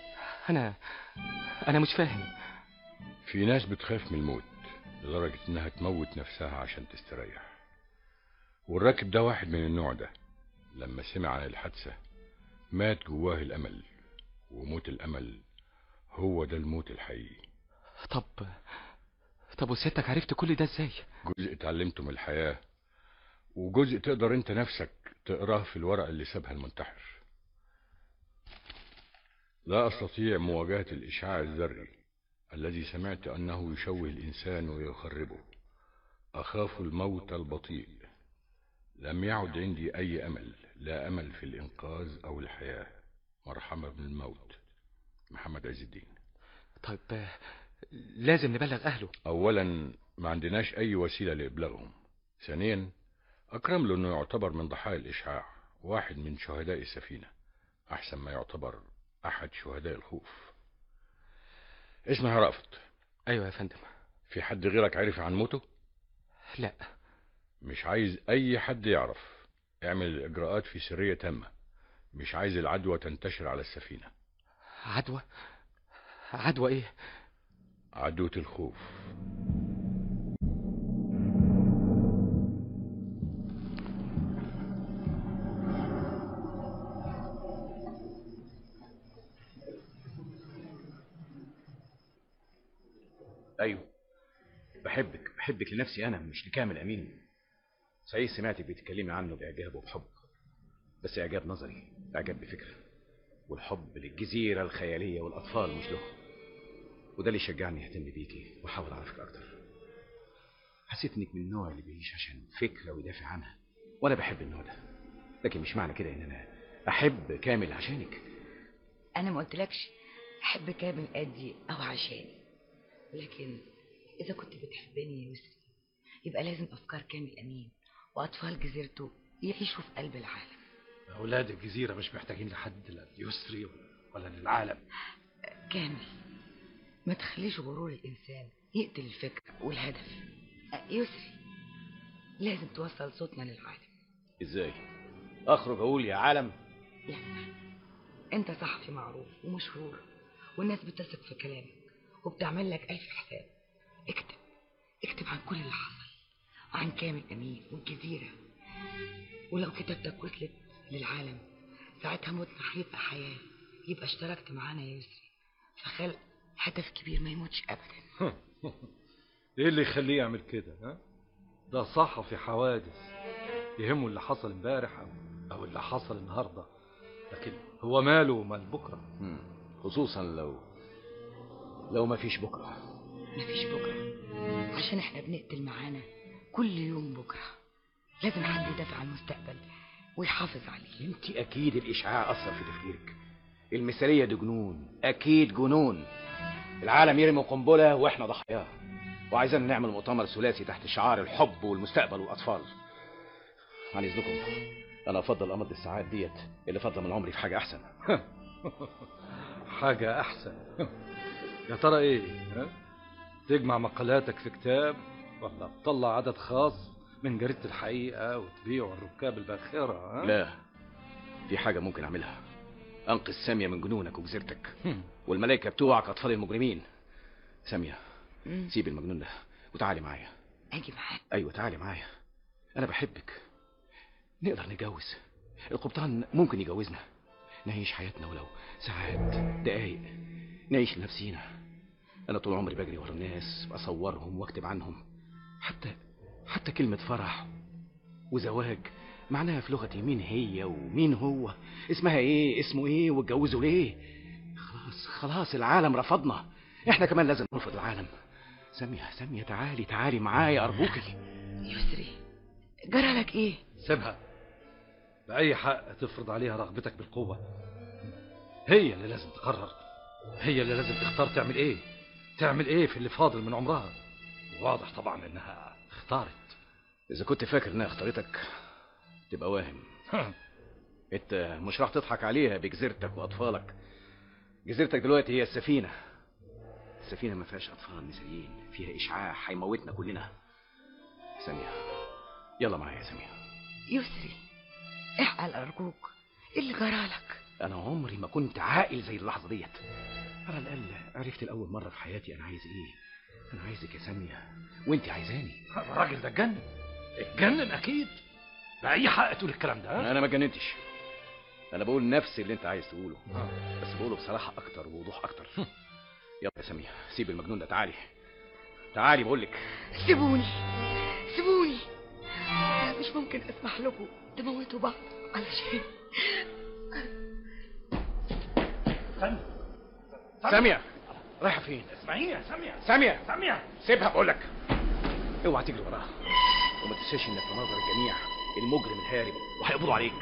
أنا مش فاهم. في ناس بتخاف من الموت لدرجة إنها تموت نفسها عشان تستريح، والراكب ده واحد من النوع ده. لما سمع عن الحادثة مات جواه الأمل، وموت الأمل هو ده الموت الحقيقي. طب وسيادتك عرفت كل ده ازاي؟ جزء اتعلمته من الحياة، وجزء تقدر انت نفسك تقراه في الورقة اللي سابها المنتحر. لا أستطيع مواجهة الإشعاع الذري الذي سمعت أنه يشوه الإنسان ويخربه. أخاف الموت البطيء لم يعد عندي أي أمل، لا أمل في الإنقاذ أو الحياة. مرحبا بالموت. محمد عز الدين. طيب لازم نبلغ أهله. أولا ما عندناش أي وسيلة لإبلاغهم. ثانيا أكرم له أنه يعتبر من ضحايا الإشعاع، واحد من شهداء السفينة، أحسن ما يعتبر أحد شهداء الخوف. اسمها رأفت. أيوة يا فندم. في حد غيرك عرف عن موته؟ لا. مش عايز أي حد يعرف. اعمل الإجراءات في سرية تامة. مش عايز العدوى تنتشر على السفينة. عدوى؟ عدوى إيه؟ عدوى الخوف. ايوه بحبك لنفسي انا، مش لكامل امين. صحيح سمعتك بتتكلمي عنه باعجاب وبحب، بس اعجاب نظري، اعجاب بفكره، والحب للجزيره الخياليه والاطفال مش له. وده اللي شجعني اهتم بيكي واحاول اعرفك اكتر. حسيت انك من النوع اللي بيعيش عشان فكره ويدافع عنها، وانا بحب النوع ده، لكن مش معنى كده ان انا احب كامل عشانك. انا ما قلتلكش احب كامل قدي او عشاني، لكن اذا كنت بتحبني يا يسري يبقى لازم افكار كامل امين واطفال جزيرته يعيشوا في قلب العالم. اولاد الجزيره مش محتاجين لحد، لا يسري ولا للعالم. كامل ما تخليش غرور الانسان يقتل الفكره والهدف. يسري لازم توصل صوتنا للعالم. ازاي اخرج اقول يا عالم؟ لا، انت صحفي معروف ومشهور والناس بتثق في كلامك وبتعمل لك 1000 حساب. اكتب عن كل اللي حصل وعن كامل امين والجزيره، ولو كتابتك وصلت للعالم ساعتها موتنا هيبقى حياه، يبقى اشتركت معانا يا يسري في خلق هدف كبير ما يموتش ابدا. ايه اللي يخليه يعمل كده؟ ها؟ ده صحفي حوادث، يهمه اللي حصل امبارح او اللي حصل النهارده، لكن هو ماله ومال بكره؟ خصوصا لو ما فيش بكره. ما فيش بكره عشان احنا بنقتل معانا كل يوم بكره. لازم حد يدافع عن المستقبل ويحافظ عليه. انت اكيد الاشعاع اثر في تفكيرك. المثاليه دي جنون، اكيد جنون. العالم يرمي قنبله واحنا ضحاياه، وعايزين نعمل مؤتمر ثلاثي تحت شعار الحب والمستقبل والاطفال. عن اذنكم انا افضل امضي الساعات ديت اللي فاضله من عمري في حاجه احسن. حاجه احسن؟ يا ترى ايه؟ ها؟ تجمع مقالاتك في كتاب ولا تطلع عدد خاص من جريدة الحقيقة وتبيعه الركاب الباخرة؟ ها؟ لا، في حاجة ممكن أعملها. أنقذ سامية من جنونك وجزيرتك والملائكة بتوعك أطفال المجرمين. سامية سيب المجنون ده وتعالي معايا. أجي معاك؟ أيوة تعالي معايا، أنا بحبك. نقدر نتجوز، القبطان ممكن يجوزنا، نعيش حياتنا ولو ساعات دقايق، نعيش لنفسينا. أنا طول عمري بجري ورا الناس بصورهم واكتب عنهم، حتى كلمة فرح وزواج معناها في لغتي مين هي ومين هو، اسمها ايه، اسمه ايه، واتجوزوا ليه. خلاص العالم رفضنا، احنا كمان لازم نرفض العالم. سامية تعالي معايا أرجوكي. يسري جرى لك ايه؟ سيبها، بأي حق تفرض عليها رغبتك بالقوة؟ هي اللي لازم تقرر، هي اللي لازم تختار تعمل ايه في اللي فاضل من عمرها. واضح طبعا انها اختارت. اذا كنت فاكر انها اختارتك تبقى واهم. انت مش راح تضحك عليها بجزيرتك واطفالك. جزيرتك دلوقتي هي السفينة ما فيهاش اطفال مثاليين، فيها اشعاع هيموتنا كلنا. سامية يلا معايا يا سامية. يسري اعقل ارجوك، ايه اللي جرالك؟ انا عمري ما كنت عاقل زي اللحظة ديت. على الاقل عرفت لاول مرة في حياتي انا عايز ايه. انا عايزك يا سامية وانت عايزاني. الراجل ده اتجنن اكيد، بأي حق تقول الكلام ده؟ انا ما اتجننتش، انا بقول نفس اللي انت عايز تقوله، بس بقوله بصراحة اكتر ووضوح اكتر. يلا يا سامية سيب المجنون ده، تعالي بقولك. سيبوني مش ممكن اسمح لكم تموتوا بعض علشان سامية رايحة فين؟ اسمعيني يا سامية سيبها بقولك. اوعى تجري وراها، وما تنساش انك في نظر الجميع المجرم الهارب وهيقبضوا عليك.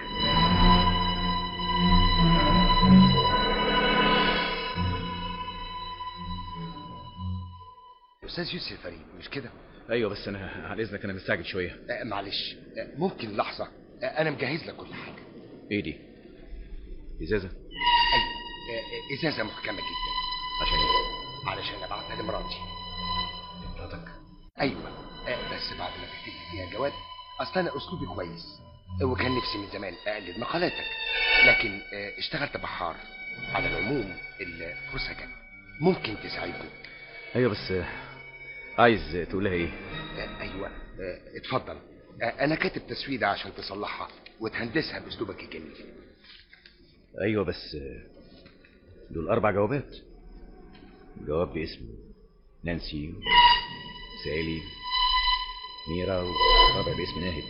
استاذ يوسف فريد مش كده؟ ايوه بس انا على اذنك انا مستعجل شويه. معلش، ممكن لحظه؟ انا مجهز لك كل حاجه. ايه دي؟ ازازه؟ ايوه، ازازه محكمه جدا. عشان ايه؟ علشان ابعتها لمراتي. مراتك؟ ايوه، بس بعد ما تكتب لي فيها جواب. اصل انا اسلوبي كويس وكان نفسي من زمان اقلد مقالاتك، لكن اشتغلت بحار. على العموم الفرصه جت، ممكن تساعدني. ايوه بس عايز تقولها ايه؟ ايوه، اتفضل. انا كاتب تسويده عشان تصلحها وتهندسها باسلوبك الجميل. ايوه بس دول 4 جوابات. جواب باسم نانسي، سالي، ميرا، ورابع باسم ناهد.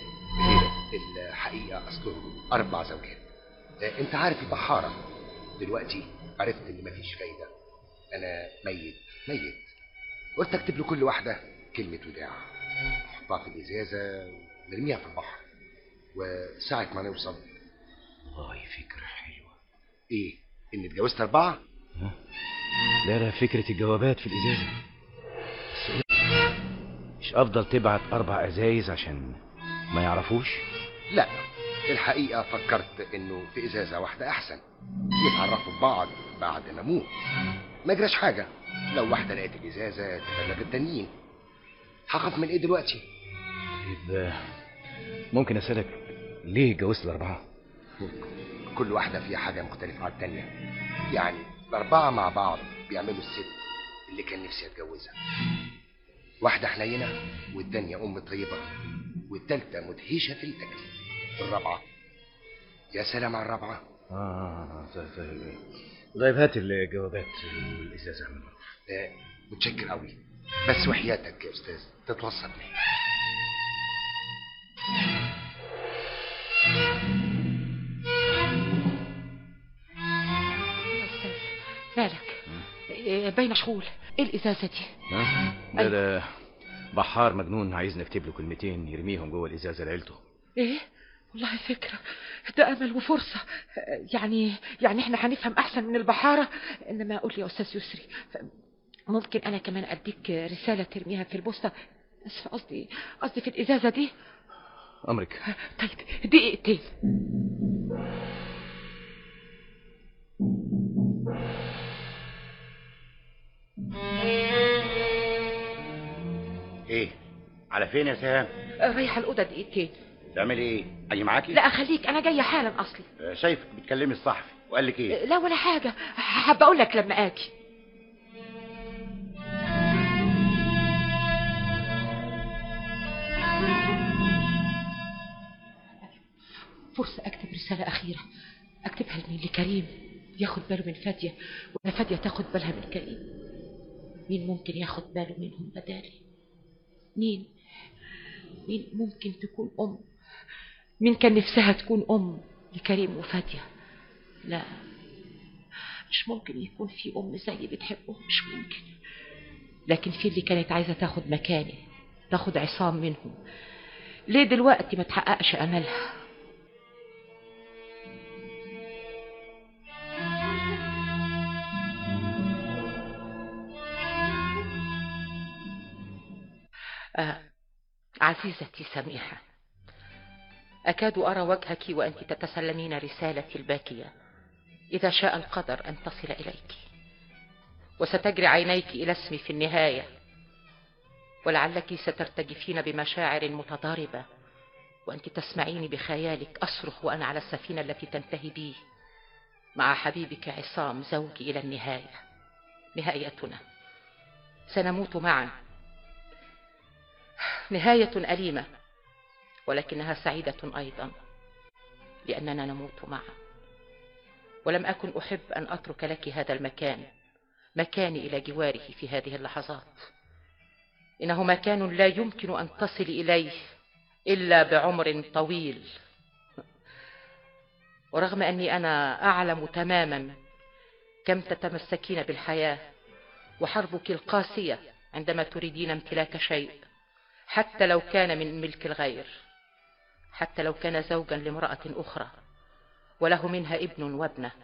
الحقيقه اصلهم 4 زوجات. انت عارف البحاره. دلوقتي عرفت ان مفيش فايده. انا ميت. قلت اكتب له كل واحده كلمه وداع، احطها في الازازه ونرميها في البحر، وساعه ما نوصل. والله فكره حلوه. ايه؟ ان اتجوزت 4؟ لا فكره الجوابات في الازازه. بس مش افضل تبعت 4 ازايز عشان ما يعرفوش؟ لا، الحقيقه فكرت انه في ازازه واحده احسن، يتعرفوا ببعض بعد ما اموت. ما جراش حاجه لو واحده لقيت الازازه تبلغ التانيين. هخاف من ايه دلوقتي؟ طيب ممكن اسالك ليه اتجوزت ال4؟ كل واحده فيها حاجه مختلفه عن التانيه. يعني ال4 مع بعض بيعملوا الست اللي كان نفسي اتجوزها. واحده حنينه، والتانيه ام طيبه، والتالته مدهشه في الاكل، والرابعه يا سلام على الرابعه. طيب هات الجوابات والازازه منهم. متشكر قوي، بس وحياتك يا استاذ تتوسطني. مالك؟ باين مشغول. ايه الازازه دي؟ ده بحار مجنون عايز نكتب له كلمتين يرميهم جوه الازازه لعيلته. ايه؟ والله فكره، ده امل وفرصه. يعني احنا هنفهم احسن من البحاره. انما قول لي يا استاذ يسري، ممكن انا كمان اديك رساله ترميها في البوسطه، بس قصدي في الازازه دي. امرك. طيب دقيقتين. ايه على فين يا سهام؟ رايحه الاوضه دقيقتين. تعملي ايه؟ اجي معاكي؟ لا خليك، انا جايه حالا اصلي. شايفك بتكلمي الصحفي وقال لك ايه؟ لا ولا حاجه، حابه اقول لك لما اجي. فرصه اكتب رساله اخيره، اكتبها لكريم ياخد باله من فاديه، ولا فاديه تاخد بالها من كريم. مين ممكن ياخد باله منهم بدالي؟ مين ممكن تكون ام؟ مين كان نفسها تكون ام لكريم وفاديه؟ لا، مش ممكن يكون في ام زي بتحبه، مش ممكن. لكن في اللي كانت عايزه تاخد مكاني، تاخد عصام منهم. ليه دلوقتي ما تحققش املها؟ عزيزتي سميحة، أكاد أرى وجهك وأنت تتسلمين رسالتي الباكية. إذا شاء القدر أن تصل إليك، وستجري عينيك إلى اسمي في النهاية، ولعلك سترتجفين بمشاعر متضاربة وأنت تسمعيني بخيالك أصرخ وأنا على السفينة التي تنتهي بي مع حبيبك عصام زوجي إلى النهاية. نهايتنا سنموت معا، نهاية أليمة ولكنها سعيدة أيضا، لأننا نموت معا. ولم أكن أحب أن أترك لك هذا المكان، مكاني إلى جواره في هذه اللحظات. إنه مكان لا يمكن أن تصل إليه إلا بعمر طويل. ورغم أني أنا أعلم تماما كم تتمسكين بالحياة وحربك القاسية عندما تريدين امتلاك شيء حتى لو كان من ملك الغير، حتى لو كان زوجا لامرأة أخرى وله منها ابن وابنة.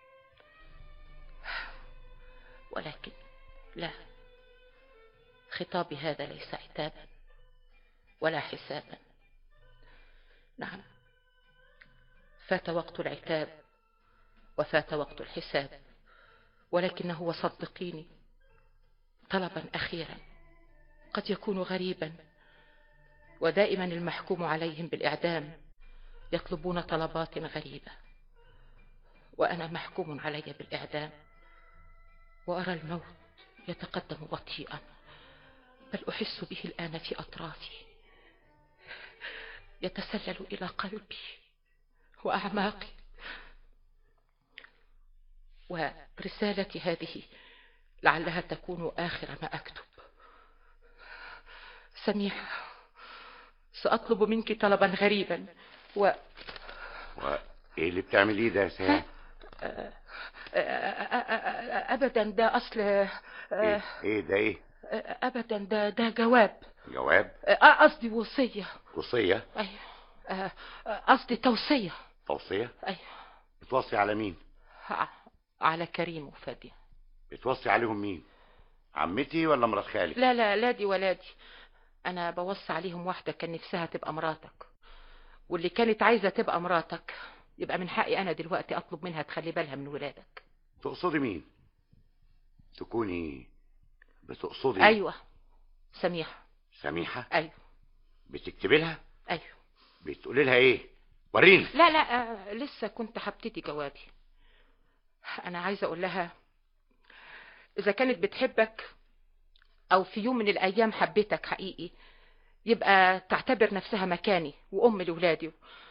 ولكن لا، خطابي هذا ليس عتابا ولا حسابا. نعم، فات وقت العتاب وفات وقت الحساب، ولكنه وصدقيني طلبا أخيرا قد يكون غريبا، ودائما المحكوم عليهم بالإعدام يطلبون طلبات غريبة، وأنا محكوم علي بالإعدام وأرى الموت يتقدم بطيئا، بل أحس به الآن في أطرافي، يتسلل إلى قلبي وأعماقي. ورسالتي هذه لعلها تكون آخر ما أكتب. سميحة، سأطلب منك طلبا غريبا ايه اللي بتعمليه ده يا سهام؟ أبدا، ده أصل ايه ده؟ ايه أبدا، ده جواب. جواب؟ قصدي وصية. وصية؟ أيوة، قصدي توصية. توصية؟ أيوة. بتوصي على مين؟ على كريم وفادية. بتوصي عليهم مين؟ عمتي ولا مرات خالك؟ لا دي ولا دي، أنا بوصي عليهم واحدة كان نفسها تبقى مراتك، واللي كانت عايزة تبقى مراتك يبقى من حقي أنا دلوقتي أطلب منها تخلي بالها من ولادك. تقصدي مين؟ تكوني بتقصدي؟ أيوة، سميحة. سميحة؟ أيوة. بتكتبي لها؟ أيوة. بتقولي لها ايه؟ وريني. لا لسه كنت هبتدي جوابي. أنا عايزة أقول لها إذا كانت بتحبك أو في يوم من الأيام حبيتك حقيقي، يبقى تعتبر نفسها مكاني وأم لولادي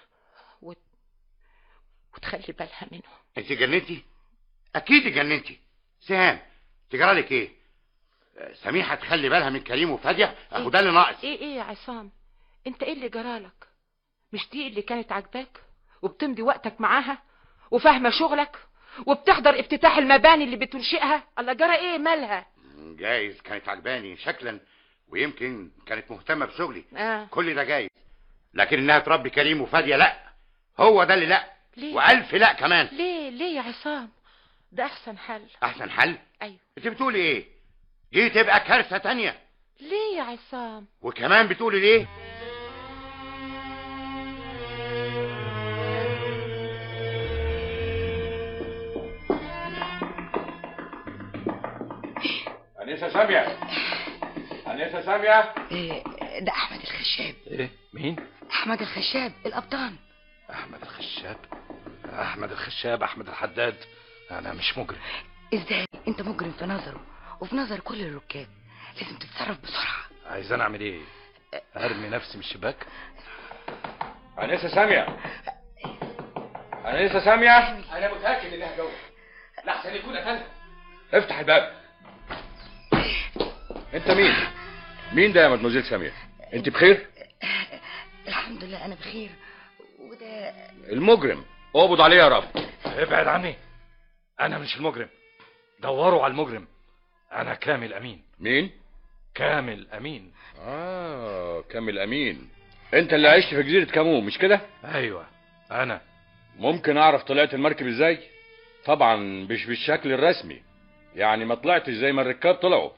وتخلي بالها منهم. انت جننتي؟ أكيد جننتي. سهام، تجرالك ايه؟ سميحة تخلي بالها من كريم وفادية؟ أهو ده اللي ناقص. ايه يا عصام، انت ايه اللي جرالك؟ مش دي اللي كانت عاجباك وبتمضي وقتك معاها وفاهمة شغلك وبتحضر افتتاح المباني اللي بتنشئها؟ الله، جرى ايه؟ مالها؟ جايز كانت عجباني شكلا، ويمكن كانت مهتمة بشغلي. كل ده جايز، لكن انها تربي كريم وفادية لا، هو ده اللي لا. ليه؟ وألف لا كمان. ليه يا عصام؟ ده احسن حل. احسن حل؟ ايوه. انت بتقولي ايه؟ دي تبقى كارثة تانية. ليه يا عصام؟ وكمان بتقولي ليه؟ أنسة سامية، أنسة سامية. ده أحمد الخشاب. ايه؟ مين؟ أحمد الخشاب القبطان. أحمد الخشاب؟ أحمد الخشاب، أحمد الحداد. أنا مش مجرم. إزاي؟ أنت مجرم في نظره وفي نظر كل الركاب، لازم تتصرف بسرعة. عايزان أعمل إيه؟ أرمي نفسي من الشباك؟ أنسة سامية، أنسة سامية. أنا متأكد إنها جوه، لحسن يكون قتلها. افتح الباب. أنت مين؟ مين ده يا مدموزيل سامية؟ أنت بخير؟ الحمد لله أنا بخير. وده المجرم، اقبض عليه يا رب. ابعد عني، أنا مش المجرم. دوروا على المجرم، أنا كامل أمين. مين؟ كامل أمين. كامل أمين. أنت اللي عشت في جزيرة كامو مش كده؟ أيوة أنا. ممكن أعرف طلعت المركب إزاي؟ طبعا مش بالشكل الرسمي، يعني ما طلعتش زي ما الركاب طلعوا.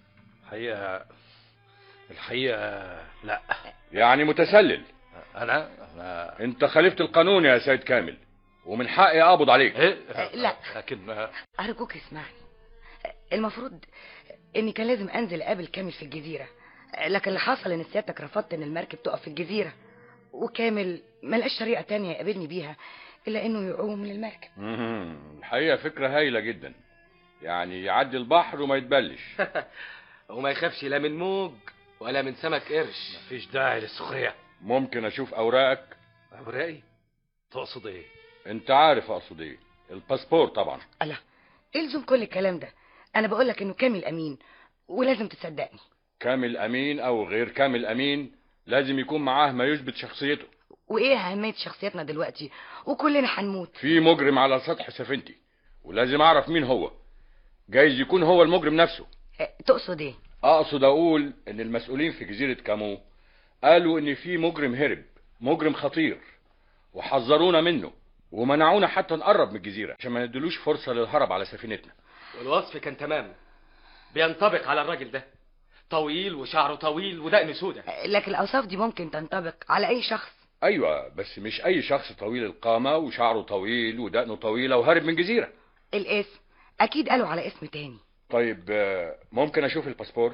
الحقيقة لا. يعني متسلل. أنا أنت خالفت القانون يا سيد كامل، ومن حقي أقبض عليك. لا، لكن أرجوك اسمعني. المفروض إني كان لازم أنزل أقابل كامل في الجزيرة، لكن اللي حصل إن سيادتك رفضت إن المركب تقف في الجزيرة، وكامل ملقاش طريقة تانية يقابلني بيها إلا إنه يعوم من المركب. الحقيقة فكرة هايلة جدا، يعني يعدي البحر وما يتبلش. وما يخافش لا من موج ولا من سمك قرش. مفيش داعي للسخرية. ممكن أشوف أوراقك؟ أوراقي؟ تقصد إيه؟ أنت عارف أقصد إيه، الباسبور طبعا. الله، إلزم كل الكلام ده؟ أنا بقولك إنه كامل أمين ولازم تصدقني. كامل أمين أو غير كامل أمين لازم يكون معاه ما يثبت شخصيته. وإيه أهمية شخصيتنا دلوقتي وكلنا هنموت؟ في مجرم على سطح سفينتي ولازم أعرف مين هو. جايز يكون هو المجرم نفسه. تقصد إيه؟ أقصد أقول إن المسؤولين في جزيرة كامو قالوا إن في مجرم هرب مجرم خطير، وحذرونا منه ومنعونا حتى نقرب من الجزيرة عشان ما ندلوش فرصة للهرب على سفينتنا. والوصف كان تمام، بينطبق على الراجل ده، طويل وشعره طويل ودقنه سودة. لكن الأوصاف دي ممكن تنطبق على أي شخص. أيوة، بس مش أي شخص طويل القامة وشعره طويل ودقنه طويلة وهرب من جزيرة. الاسم أكيد قالوا على اسم تاني. طيب ممكن أشوف الباسبور؟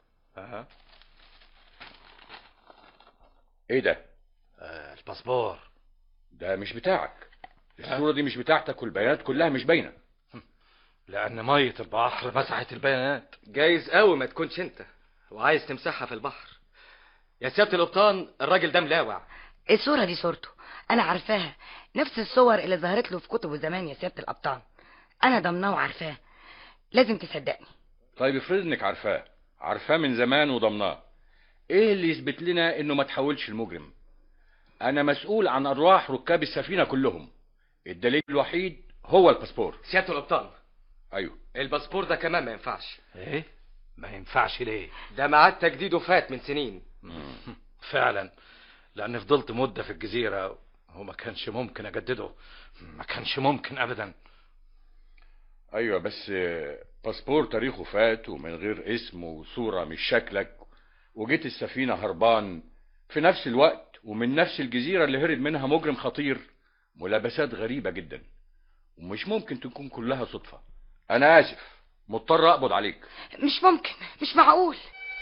إيه ده؟ الباسبور ده مش بتاعك. الصورة دي مش بتاعتك والبيانات كلها مش باينة. لأن مية البحر مسحت البيانات. جايز قوي ما تكونش انت وعايز تمسحها في البحر. يا سيادة القبطان، الراجل ده ملاوع. الصورة دي صورته، أنا عارفاها، نفس الصور اللي ظهرت له في كتبه زمان يا سيادة القبطان. أنا ضمناه وعارفاه، لازم تصدقني. طيب افرض انك عارفاه من زمان وضمناه، ايه اللي يثبت لنا انه ما تحولش المجرم؟ انا مسؤول عن ارواح ركاب السفينة كلهم، الدليل الوحيد هو الباسبور. سيادة القبطان. ايوه. الباسبور ده كمان ما ينفعش. ايه؟ ما ينفعش ليه؟ ده ميعاد تجديده فات من سنين. فعلا، لأني فضلت مدة في الجزيرة وما كانش ممكن أجدده، ما كانش ممكن أبدا. ايوه، بس باسبور تاريخه فات ومن غير اسم وصورة مش شكلك، وجيت السفينة هربان في نفس الوقت ومن نفس الجزيرة اللي هرب منها مجرم خطير. ملابسات غريبة جدا ومش ممكن تكون كلها صدفة. انا اسف، مضطر اقبض عليك. مش ممكن، مش معقول.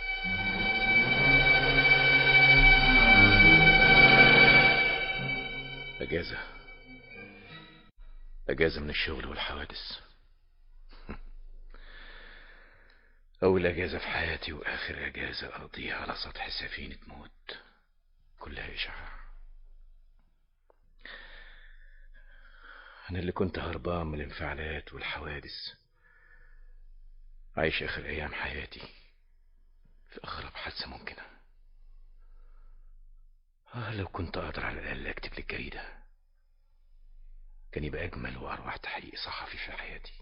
اجازة من الشغل والحوادث. اول اجازة في حياتي واخر اجازة اقضيها على سطح سفينة موت كلها اشعاع. انا اللي كنت هربان من الانفعالات والحوادث عايش اخر ايام حياتي في اغرب حادثة ممكنة. لو كنت اقدر على الاقل اكتب للجريدة كان يبقى اجمل واروع تحقيق صحفي في حياتي.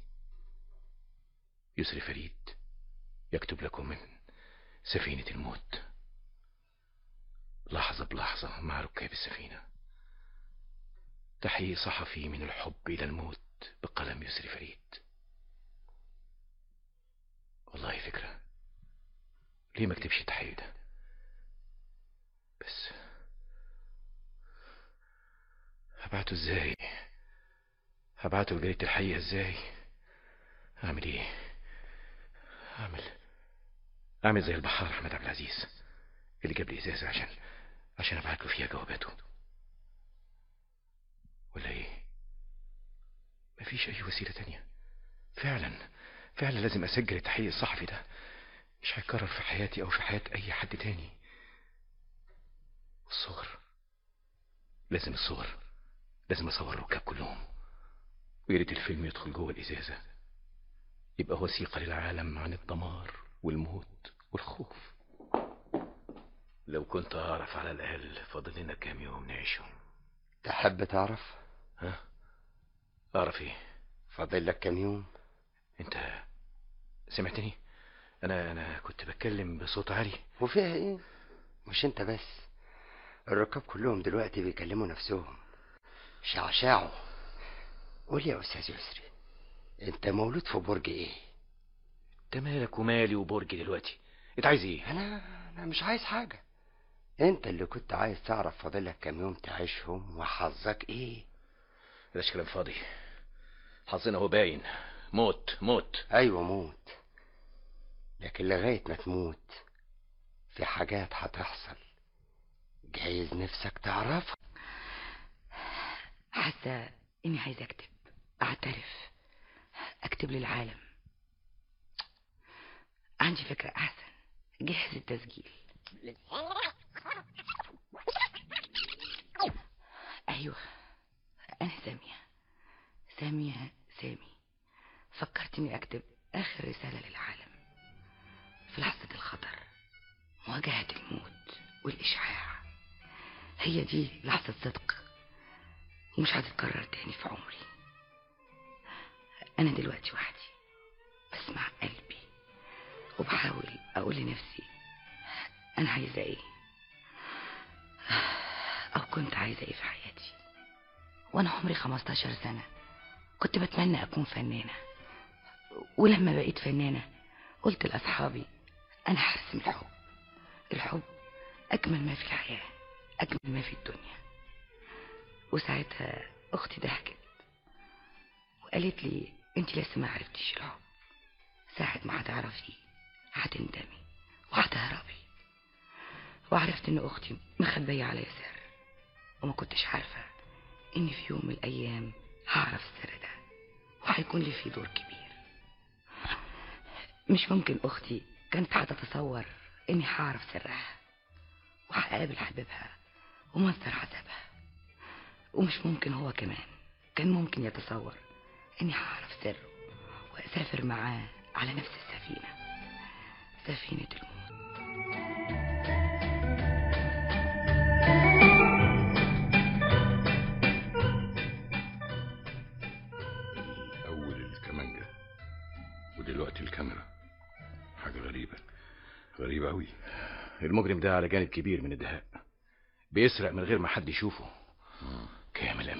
يسري فريد يكتب لكم من سفينة الموت، لحظة بلحظة مع ركاب السفينة. تحقيق صحفي من الحب إلى الموت بقلم يسري فريد. والله فكرة، ليه ما اكتبش التحقيق ده؟ بس هبعته ازاي؟ هبعته لجريدة الحقيقة ازاي؟ اعمل ايه؟ اعمل زي البحار احمد عبد العزيز اللي جاب لي ازازة عشان ابعت له فيها جواباته. ولا ايه؟ مفيش اي وسيلة تانية. فعلا لازم اسجل التحقيق الصحفي ده، مش هيتكرر في حياتي او في حياة اي حد تاني. الصور، لازم اصور الركاب كلهم، وياريت الفيلم يدخل جوه الازازة يبقى وثيقة للعالم عن الدمار والموت والخوف. لو كنت اعرف على الاقل فاضل لنا كام يوم نعيشهم. تحب تعرف؟ اعرف ايه؟ فاضل لك كام يوم؟ انت سمعتني؟ انا كنت بتكلم بصوت عالي. وفيها ايه؟ مش انت بس، الركاب كلهم دلوقتي بيكلموا نفسهم، شعشعوا. قول يا استاذ يسري، انت مولود في برج ايه؟ انت مالك ومالي وبرج دلوقتي؟ انت عايز ايه؟ انا مش عايز حاجة. انت اللي كنت عايز تعرف فاضلك كام يوم تعيشهم وحظك ايه. مش كلام فاضي، حظنا هو باين، موت. ايوه موت، لكن لغاية ما تموت في حاجات هتحصل جايز نفسك تعرفها. حاسة اني عايزة اعترف، اكتب للعالم. عندي فكرة احسن، جهز التسجيل. ايوه، انا سامي. فكرت اني اكتب اخر رسالة للعالم في لحظة الخطر، مواجهة الموت والاشعاع. هي دي لحظة صدق ومش هتتكرر تاني في عمري. انا دلوقتي وحدي بسمع قلبي وبحاول اقول لنفسي انا عايزة ايه. أو كنت عايزة إيه في حياتي. وأنا عمري 15 سنة كنت بتمنى أكون فنانة، ولما بقيت فنانة قلت لأصحابي أنا هرسم الحب. الحب أجمل ما في الحياة، أجمل ما في الدنيا. وساعتها أختي ضحكت وقالت لي أنت لسه ما عرفتيش الحب، ساعة ما هتعرفي هتندمي وهتهربي. وعرفت ان اختي مخبية عليا سر، وما كنتش عارفة ان في يوم من الايام هعرف السر ده وهيكون لي فيه دور كبير. مش ممكن اختي كانت هتتصور اني هعرف سرها وهقابل حبيبها ومنظر عذابها، ومش ممكن هو كمان كان ممكن يتصور اني هعرف سره واسافر معاه على نفس السفينة، سفينة الموت. الأول الكمانجة ودلوقتي الكاميرا، حاجة غريبة أوي. المجرم ده على جانب كبير من الدهاء، بيسرق من غير ما حد يشوفه. كامل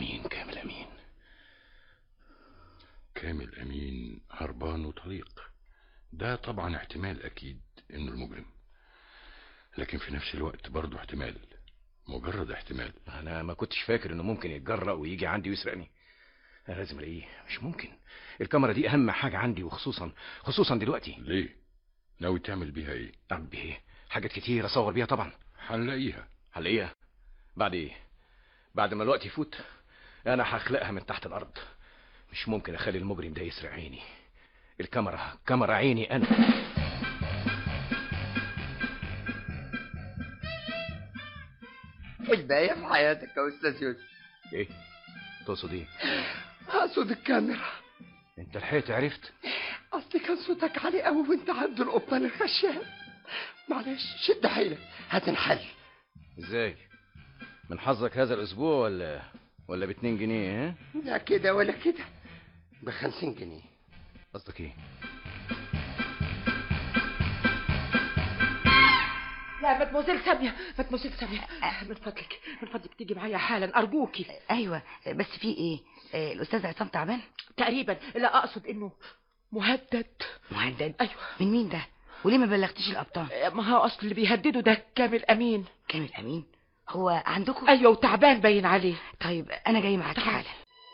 أمين هربان وطليق، ده طبعا احتمال أكيد إنه المجرم، لكن في نفس الوقت برضه احتمال، مجرد احتمال. أنا ما كنتش فاكر إنه ممكن يتجرأ ويجي عندي ويسرقني. أنا لازم ألاقيه، مش ممكن. الكاميرا دي أهم حاجة عندي، وخصوصا دلوقتي. ليه؟ ناوي تعمل بيها إيه؟ أعمل بيها إيه؟ حاجات كتير أصور بيها طبعا. هنلاقيها بعد إيه؟ بعد ما الوقت يفوت أنا هخلقها من تحت الأرض. مش ممكن أخلي المجرم ده يسرق عيني. كاميرا عيني أنا. الباقي في حياتك يا أستاذ يوسف. إيه؟ تقصد إيه؟ أقصد الكاميرا. أنت لحقت عرفت؟ أصل كان صوتك عالي قوي وأنت عند القبطان الخشاب. معلش شد حيلك هتنحل. إزاي؟ من حظك هذا الأسبوع ولا ب2 جنيه؟ ها؟ لا كده ولا كده، ب50 جنيه. قصدك إيه؟ لا مدموزيل سامية، من فضلك تيجي معايا حالا أرجوكي. أيوة بس في إيه؟ الأستاذ عصام تعبان؟ تقريبا. لا أقصد إنه مهدد. أيوة. من مين ده؟ وليه ما بلغتيش الأبطال؟ ما هو أصل اللي بيهدده ده كامل أمين. هو عندكم؟ أيوة وتعبان باين عليه. طيب أنا جاي معاك حالا.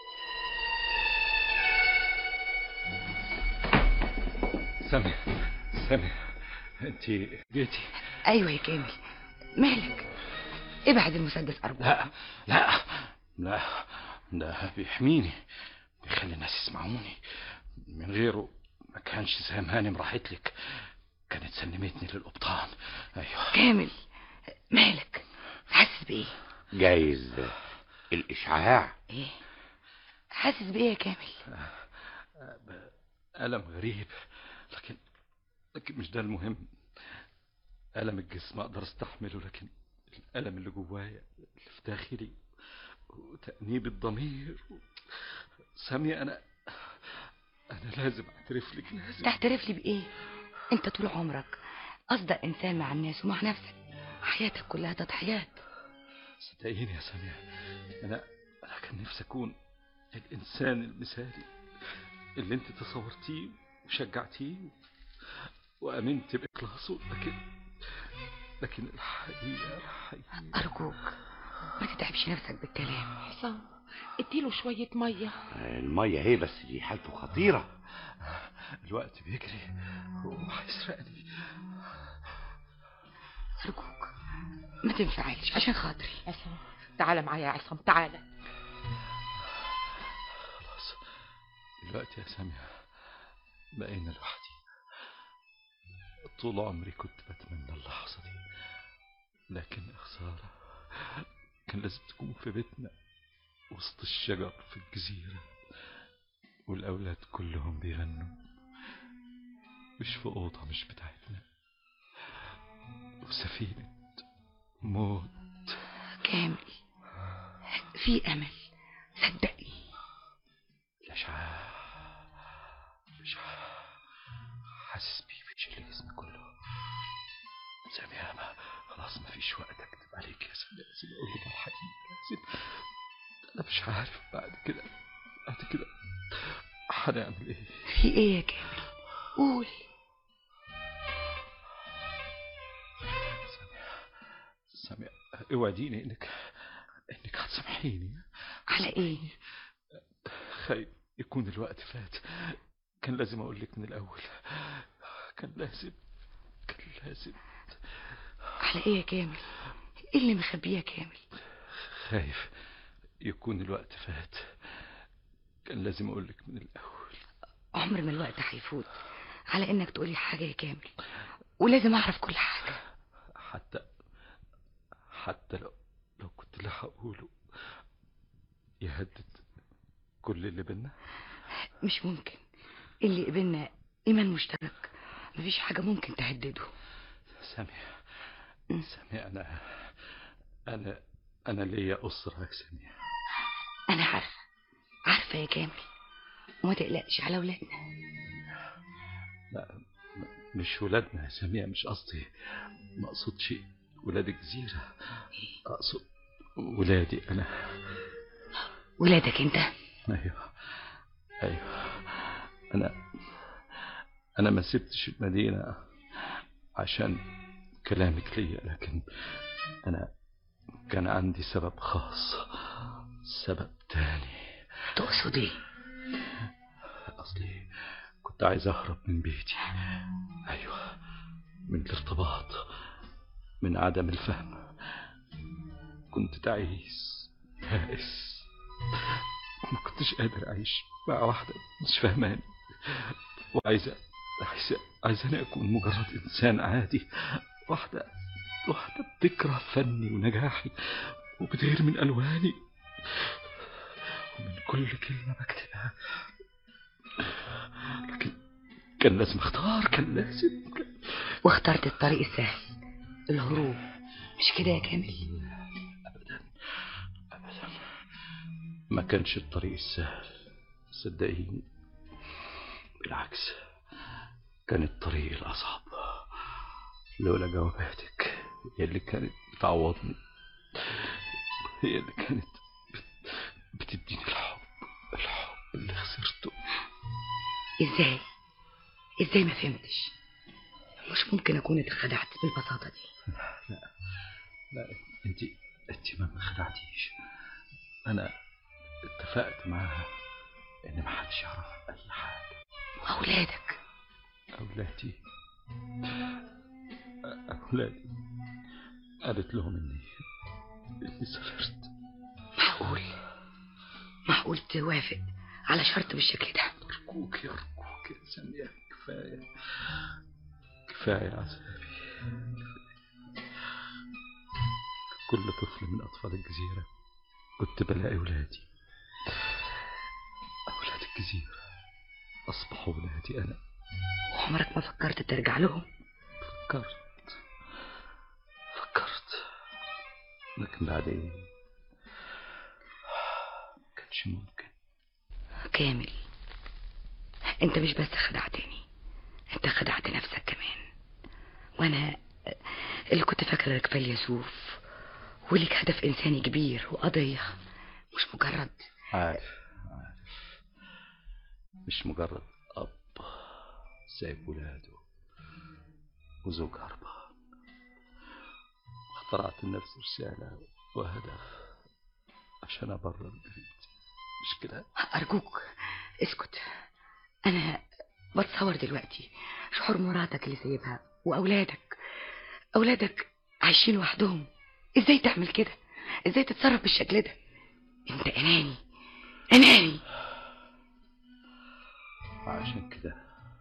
سامية انت جيتي؟ ايوه يا كامل، مالك؟ ابعد المسدس ارجوك. لا ده بيحميني، بيخلي الناس يسمعوني. من غيره ما كانش زماني راحت لك، كانت سلمتني للقبطان. ايوه كامل، مالك؟ حاسس بايه؟ جايز الاشعاع. ايه حاسس بايه يا كامل؟ ألم غريب، لكن مش ده المهم. ألم الجسم أقدر أستحمله، لكن الألم اللي جوايا اللي في داخلي وتأنيب الضمير. سامية أنا لازم أعترف لك. تعترف لي بإيه؟ أنت طول عمرك أصدق إنسان مع الناس ومع نفسك، حياتك كلها تضحيات. صدقيني يا سامية، أنا كان نفسي أكون الإنسان المثالي اللي أنت تصورتيه وشجعتيه وأمنت بإخلاصه، لكن الحقيقة أرجوك ما تتعبش نفسك بالكلام. حسام اديله شوية مية. المية هي بس دي حالته خطيرة. الوقت بيجري وهيسرقني. أرجوك ما تنفعلش عشان خاطري. عصام تعال معايا يا عصام، تعال. خلاص دلوقتي يا سامية بقينا لوحدي. طول عمري كنت بتمنى اللحظة دي، لكن خسارة، كان لازم تكون في بيتنا وسط الشجر في الجزيرة، والأولاد كلهم بيغنوا، مش في أوضة مش بتاعتنا، وسفينة موت. كامل في أمل، صدقني. الإشعاع حاسس بيه بيشيل جسمي كله. سامية خلاص ما فيش وقت اكتب عليك يا سامية، لازم اقول لك الحقيقة، لازم. انا مش عارف بعد كده هنعمل ايه. في ايه يا كامل؟ قول. سامية اوعديني انك هتسامحيني. على ايه؟ خايف يكون الوقت فات، كان لازم اقول لك من الاول، كان لازم. على ايه يا كامل؟ ايه اللي مخبيه يا كامل؟ خايف يكون الوقت فات، كان لازم اقول لك من الاول. عمر ما الوقت هيفوت على انك تقولي حاجة يا كامل، ولازم اعرف كل حاجة. حتى لو كنت اللي هقوله يهدد كل اللي بينا. مش ممكن، اللي قبلنا ايمان مشترك، مفيش حاجة ممكن تهدده. سامية انا ليا اسرة يا سامية. انا عارفة يا كامل، وما تقلقش على ولادنا. لا مش ولادنا يا سامية، مش قصدي، ما اقصدش ولاد الجزيرة، اقصد ولادي انا. ولادك انت؟ ايوه انا ما سبتش المدينة عشان كلامك ليا، لكن انا كان عندي سبب خاص، سبب تاني. تقصد ايه؟ اصلي كنت عايز اهرب من بيتي. ايوه، من الارتباط، من عدم الفهم. كنت تعيس يائس، ما كنتش قادر اعيش مع واحدة مش فاهماني، عايزاني اكون مجرد انسان عادي. واحدة بتكره فني ونجاحي، وبتغير من الواني ومن كل كلمة بكتبها. لكن كان لازم اختار، واخترت الطريق السهل، الهروب، مش كده يا كامل؟ ابدا ما كانش الطريق السهل، صدقيني، بالعكس كان الطريق الأصعب. لولا جواباتك هي اللي كانت بتعوضني، هي اللي كانت بتديني الحب اللي خسرته. ازاي ما فهمتش؟ مش ممكن اكون اتخدعت بالبساطة دي. لا انت ما خدعتيش. انا اتفقت معاها ان ما حدش يعرف اي حاجة. واولادك؟ اولادي قالت لهم اني سافرت. معقول توافق على شرط بالشكل ده؟ ارجوك يا سامية، كفاية عذابي. كل طفل من اطفال الجزيرة كنت بلاقي ولاد الجزيرة اصبحوا ولادي انا. وعمرك ما فكرت ترجع لهم؟ فكرت، لكن بعدين كانش ممكن. كامل، انت مش بس خدعتني، انت خدعت نفسك كمان. وانا اللي كنت فاكره انك فيلسوف وليك هدف انساني كبير وقضية، مش مجرد عارف مش مجرد اب سايب ولاده وزوج هربان. اخترعت لنفسي رسالة وهدف عشان أبرر جريمتي، مش كده؟ أرجوك اسكت. أنا بتصور دلوقتي شعور مراتك اللي سايبها وأولادك عايشين وحدهم. إزاي تعمل كده؟ إزاي تتصرف بالشكل ده؟ أنت أناني. عشان كده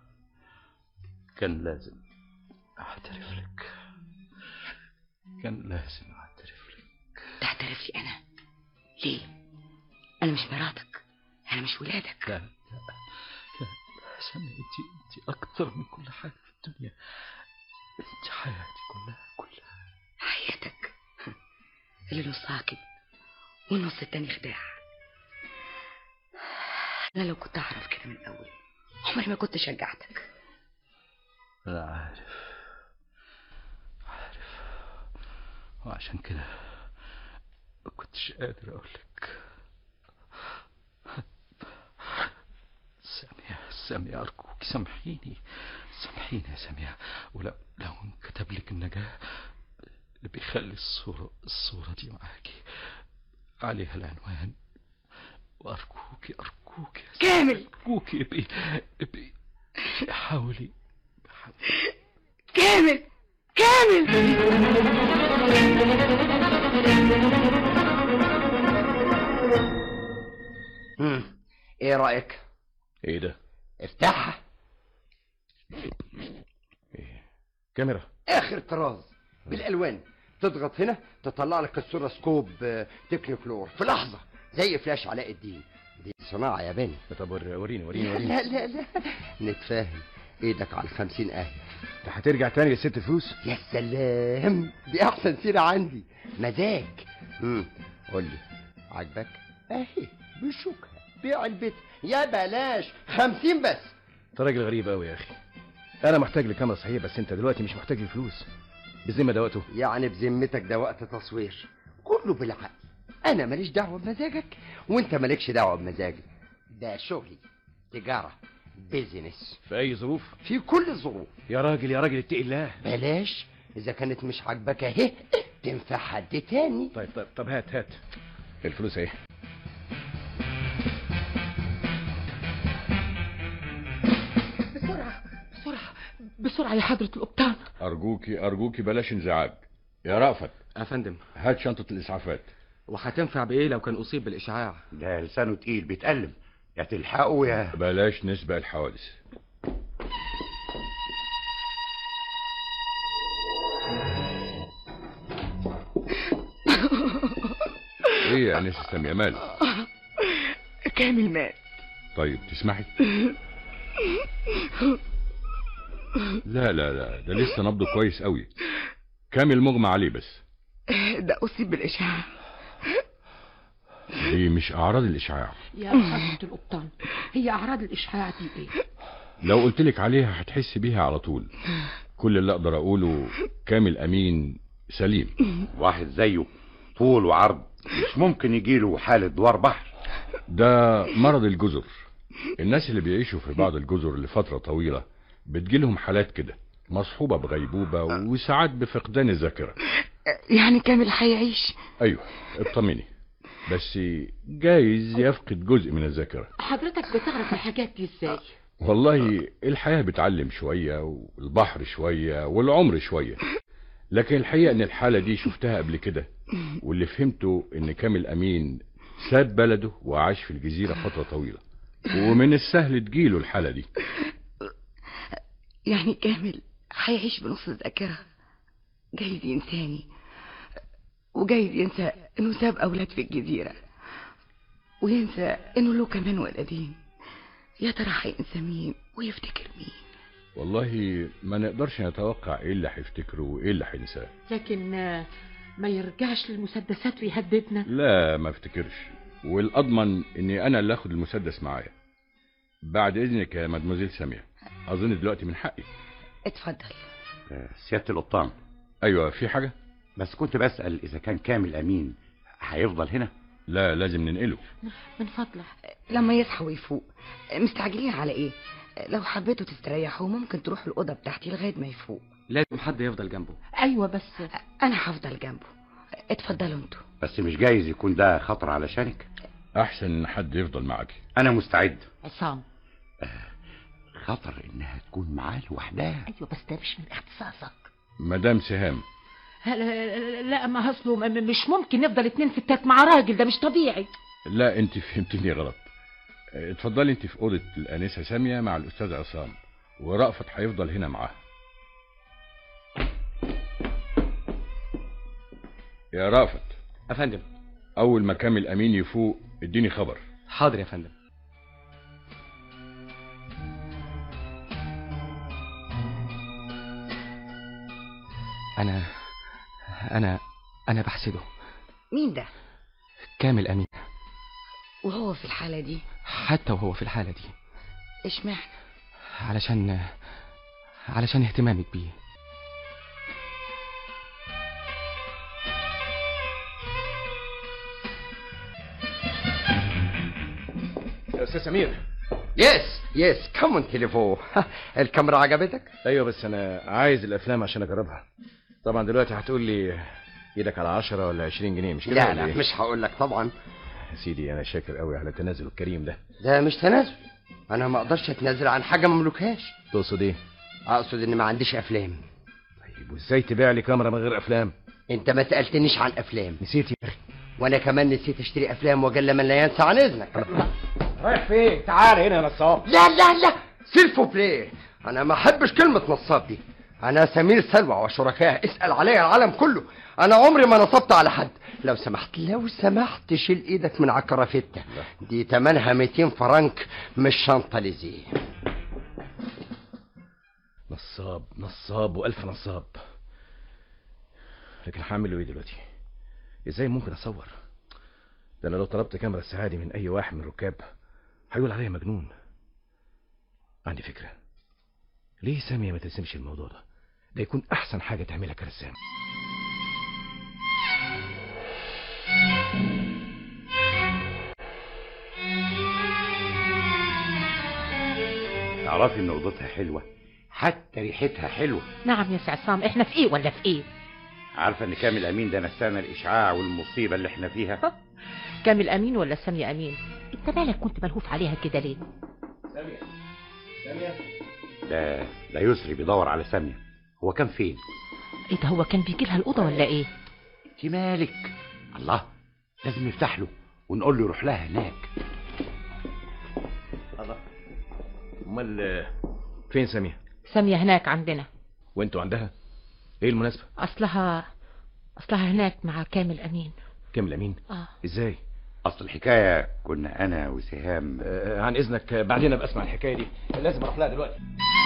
كان لازم أعترف لك. تعترف لي أنا؟ ليه؟ أنا مش مراتك، أنا مش ولادك. لا سامي، انت أكتر من كل حاجة في الدنيا. انت حياتي كلها. حياتك اللي نصها كده والنص التاني خداع. أنا لو كنت أعرف كده من الأول عمري ما كنت شجعتك. أنا عارف وعشان كده ما كنتش قادر اقول لك. سامية ارجوك سامحيني يا سامية. ولو انكتب لك النجاة اللي بيخلي الصورة دي معاكي عليها العنوان، وارجوكي يا كامل، ارجوكي ابقي حاولي. كامل ايه رأيك؟ ايه ده؟ افتحها. إيه؟ كاميرا اخر طراز بالالوان، تضغط هنا تطلع لك الصورة سكوب تكنيفلور في لحظة زي فلاش علاء الدين. دي صناعة ياباني. طب وريني. لا نتفاهم. ايدك على 50 اهي. انت هترجع تاني للست فلوس؟ يا سلام، دي احسن سيرة عندي. مزاج. قول لي عجبك؟ اهي بشوكها بيع البيت يا بلاش 50 بس. انت راجل غريب قوي يا اخي. انا محتاج لكاميرا صحيح، بس انت دلوقتي مش محتاج لفلوس. بالذمة ده وقته؟ يعني بذمتك ده وقت تصوير؟ كله بالعقل. انا ماليش دعوة بمزاجك وانت مالكش دعوة بمزاجي. ده شغلي، تجارة، بيزنس. في اي ظروف؟ في كل الظروف. يا راجل اتقي الله. بلاش، اذا كانت مش عاجباك اهي تنفع حد تاني. طيب هات الفلوس اهي. بسرعة يا حضرة القبطان. أرجوكي بلاش انزعاج. يا رأفت. أفندم. هات شنطة الإسعافات. وهتنفع بإيه لو كان أصيب بالإشعاع؟ ده لسانه تقيل بيتألم، يا تلحقه يا بلاش نسبق الحوادث. ايه يا أنسة سامية مالك؟ كامل مات. طيب تسمحي؟ لا ده لسه نبضه كويس قوي. كامل مغمى عليه بس. ده أصيب بالإشعاع. دي مش أعراض الإشعاع يا حضرة القبطان، هي أعراض الإشعاع دي إيه؟ لو قلتلك عليها هتحس بيها على طول. كل اللي أقدر أقوله كامل أمين سليم. واحد زيه طول وعرض مش ممكن يجيله حالة دوار بحر. ده مرض الجزر. الناس اللي بيعيشوا في بعض الجزر لفترة طويلة بتجيلهم حالات كده، مصحوبة بغيبوبة وساعات بفقدان الذاكرة. يعني كامل هيعيش؟ أيوه اطمني، بس جايز يفقد جزء من الذاكرة. حضرتك بتعرف الحاجات دي ازاي؟ والله الحياة بتعلم شوية والبحر شوية والعمر شوية، لكن الحقيقة ان الحالة دي شفتها قبل كده، واللي فهمته ان كامل أمين ساب بلده وعاش في الجزيرة فترة طويلة، ومن السهل تجيله الحالة دي. يعني كامل هيعيش بنص الذاكرة، جايز ينساني وجايز ينسى انه ساب اولاد في الجزيرة، وينسى انه له كمان ولدين. يا ترى هينسى مين ويفتكر مين؟ والله ما نقدرش نتوقع ايه اللي هيفتكره وايه اللي هينساه. لكن ما يرجعش للمسدسات ويهددنا؟ لا ما افتكرش، والاضمن اني انا اللي اخد المسدس معايا. بعد اذنك يا مدموزيل سامية، اظن دلوقتي من حقي. اتفضل. سيادة القبطان. ايوه في حاجة؟ بس كنت بسأل اذا كان كامل امين هيفضل هنا. لا لازم ننقله من فضلك. لما يصحى ويفوق. مستعجلين على ايه؟ لو حبيتوا تستريحوا ممكن تروحوا الأوضة بتاعتي لغاية ما يفوق. لازم حد يفضل جنبه. ايوه بس انا هفضل جنبه. اتفضلوا انتوا. بس مش جايز يكون ده خطر علشانك؟ احسن ان حد يفضل معاكي. انا مستعد. عصام. خطر انها تكون معاه لوحدها. ايوه بس ده مش من اختصاصك. مدام سهام. لا ما اصله مش ممكن نفضل 2 ستات مع راجل، ده مش طبيعي. لا انت فهمتني غلط. اتفضلي انت في اوضه الانسه ساميه مع الاستاذ عصام، ورأفت هيفضل هنا معاها. يا رأفت. افندم. اول ما كامل امين يفوق اديني خبر. حاضر يا فندم. انا بحسده. مين ده؟ كامل امين. وهو في الحالة دي؟ حتى وهو في الحالة دي. اشمعنى؟ علشان اهتمامك بيه. استاذ سمير. يس كم تليفون. الكاميرا عجبتك؟ ايوه بس انا عايز الافلام عشان اجربها. طبعا دلوقتي هتقول لي ايدك على 10 ولا 20 جنيه مش كده؟ لا مش هقول لك طبعا يا سيدي. انا شاكر قوي على التنازل الكريم ده. ده مش تنازل، انا ما اقدرش اتنازل عن حاجه ما املكهاش. تقصد ايه؟ اقصد ان ما عنديش افلام. طيب وازاي تبيع لي كاميرا من غير افلام؟ انت ما سالتنيش عن افلام. نسيت يا اخي. وانا كمان نسيت اشتري افلام وجل من لا ينسى عن اذنك. رايح فين؟ تعال هنا يا نصاب. لا سيلفو بلاي. انا ما احبش كلمه نصاب دي. انا سمير سلوى وشركائه، اسال عليا العالم كله. انا عمري ما نصبت على حد. لو سمحت شيل ايدك من على الكرافتة دي، تمنها 200 فرنك مش شنطه لزيه. نصاب والف نصاب. لكن هعمل ايه دلوقتي؟ ازاي ممكن اصور؟ ده انا لو طلبت كاميرا السعادي من اي واحد من الركاب هيقول عليا مجنون. عندي فكره. ليه سامية ما ترسمش الموضوع ده يكون احسن حاجه تعملها كرسام. تعرفي ان اوضتها حلوه، حتى ريحتها حلوه. نعم يا سي عصام، احنا في ايه ولا في ايه؟ عارفه ان كامل امين ده نسانا الاشعاع والمصيبه اللي احنا فيها. كامل امين ولا سامية امين؟ انت مالك كنت ملهوف عليها كده ليه؟ سامية ده يسري بيدور على سامية. هو كان فين؟ ايه ده، هو كان بيجي لها الاوضه ولا ايه؟ انت مالك؟ الله، لازم نفتح له ونقول له يروح لها هناك. الله، امال فين سامية؟ سامية هناك عندنا. وانتوا عندها؟ ايه المناسبة؟ اصلها هناك مع كامل امين. كامل امين؟ ازاي؟ اصل الحكاية كنا انا وسهام. عن اذنك بعدين ابقى اسمع الحكاية دي، لازم اروح لها دلوقتي.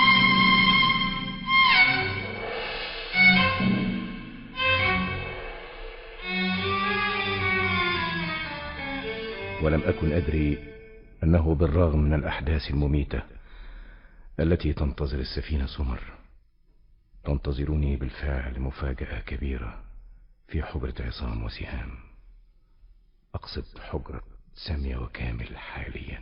ولم أكن أدري أنه بالرغم من الأحداث المميتة التي تنتظر السفينة سمر تنتظرني بالفعل مفاجأة كبيرة في حجرة عصام وسهام. أقصد حجرة سامية وكامل حاليا.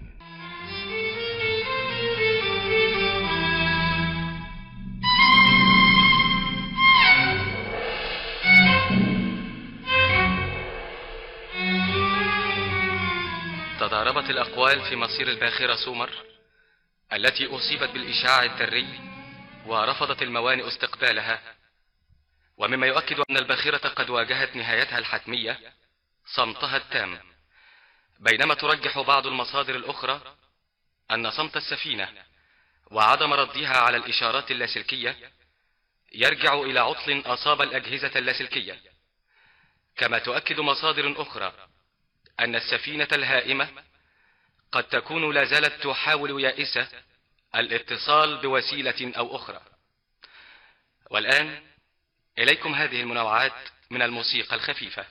تضاربت الأقوال في مصير الباخرة سومر التي أصيبت بالإشعاع الذري ورفضت الموانئ استقبالها، ومما يؤكد أن الباخرة قد واجهت نهايتها الحتمية صمتها التام، بينما ترجح بعض المصادر الأخرى أن صمت السفينة وعدم ردها على الإشارات اللاسلكية يرجع إلى عطل أصاب الأجهزة اللاسلكية. كما تؤكد مصادر أخرى أن السفينة الهائمة قد تكون لا زالت تحاول يائسة الاتصال بوسيلة أو أخرى. والآن إليكم هذه المنوعات من الموسيقى الخفيفة.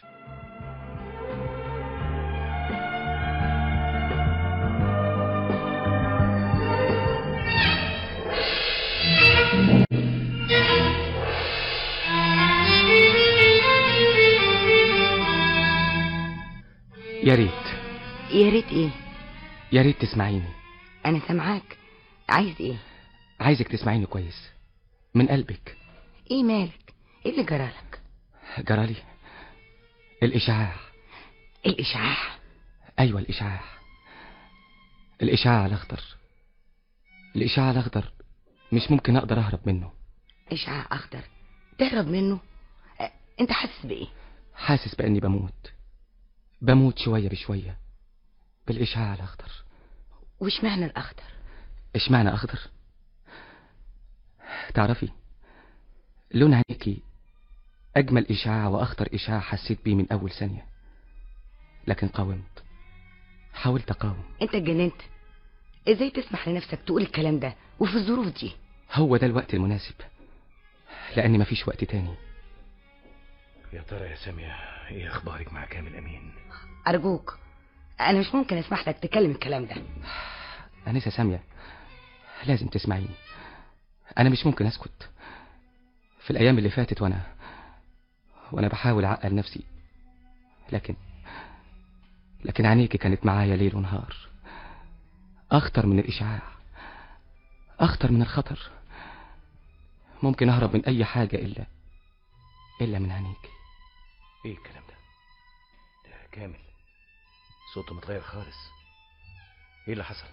يا ريت ايه؟ يا ريت تسمعيني. انا سامعاك. عايز ايه؟ عايزك تسمعيني كويس من قلبك. ايه مالك؟ ايه اللي جرالك؟ جرالي الاشعاع. ايوه الاشعاع الاخضر. الاشعاع الاخضر مش ممكن اقدر اهرب منه. اشعاع اخضر تهرب منه؟ انت حاسس بايه؟ حاسس باني بموت شوية بشوية بالإشعاع الأخضر. وش معنى الأخضر؟ إيش معنى أخضر؟ تعرفي لون عينيكي أجمل إشعاع وأخطر إشعاع حسيت بيه من أول ثانية، لكن قاومت، حاولت أقاوم. أنت اتجننت؟ إزاي تسمح لنفسك تقول الكلام ده وفي الظروف دي؟ هو ده الوقت المناسب، لأن مفيش وقت تاني. يا ترى يا سامية ايه اخبارك مع كامل امين؟ ارجوك، انا مش ممكن اسمح لك تكلم الكلام ده. انسة سامية لازم تسمعيني. انا مش ممكن اسكت. في الايام اللي فاتت وانا بحاول اعقل نفسي، لكن عينيكي كانت معايا ليل ونهار. أخطر من الإشعاع، أخطر من الخطر. ممكن أهرب من أي حاجة إلا من عينيك. ايه الكلام ده؟ ده كامل صوته متغير خالص. ايه اللي حصل؟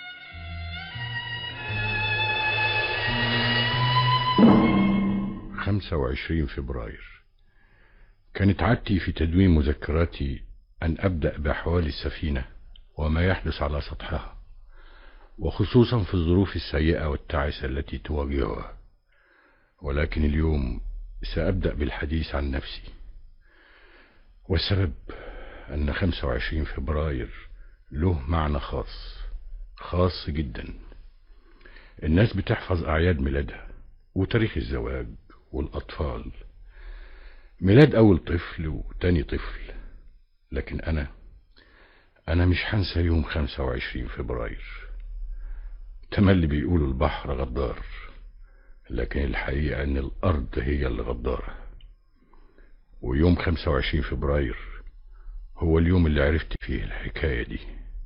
25 فبراير. كانت عادتي في تدوين مذكراتي أن أبدأ بأحوال السفينة وما يحدث على سطحها، وخصوصا في الظروف السيئة والتعسة التي تواجهها. ولكن اليوم سأبدأ بالحديث عن نفسي، والسبب أن 25 فبراير له معنى خاص جدا. الناس بتحفظ أعياد ميلادها وتاريخ الزواج والأطفال، ميلاد أول طفل وتاني طفل، لكن أنا مش هنسى يوم 25 فبراير. تملي بيقولوا البحر غدار، لكن الحقيقة أن الأرض هي اللي غدارة. ويوم 25 فبراير هو اليوم اللي عرفت فيه الحكاية دي.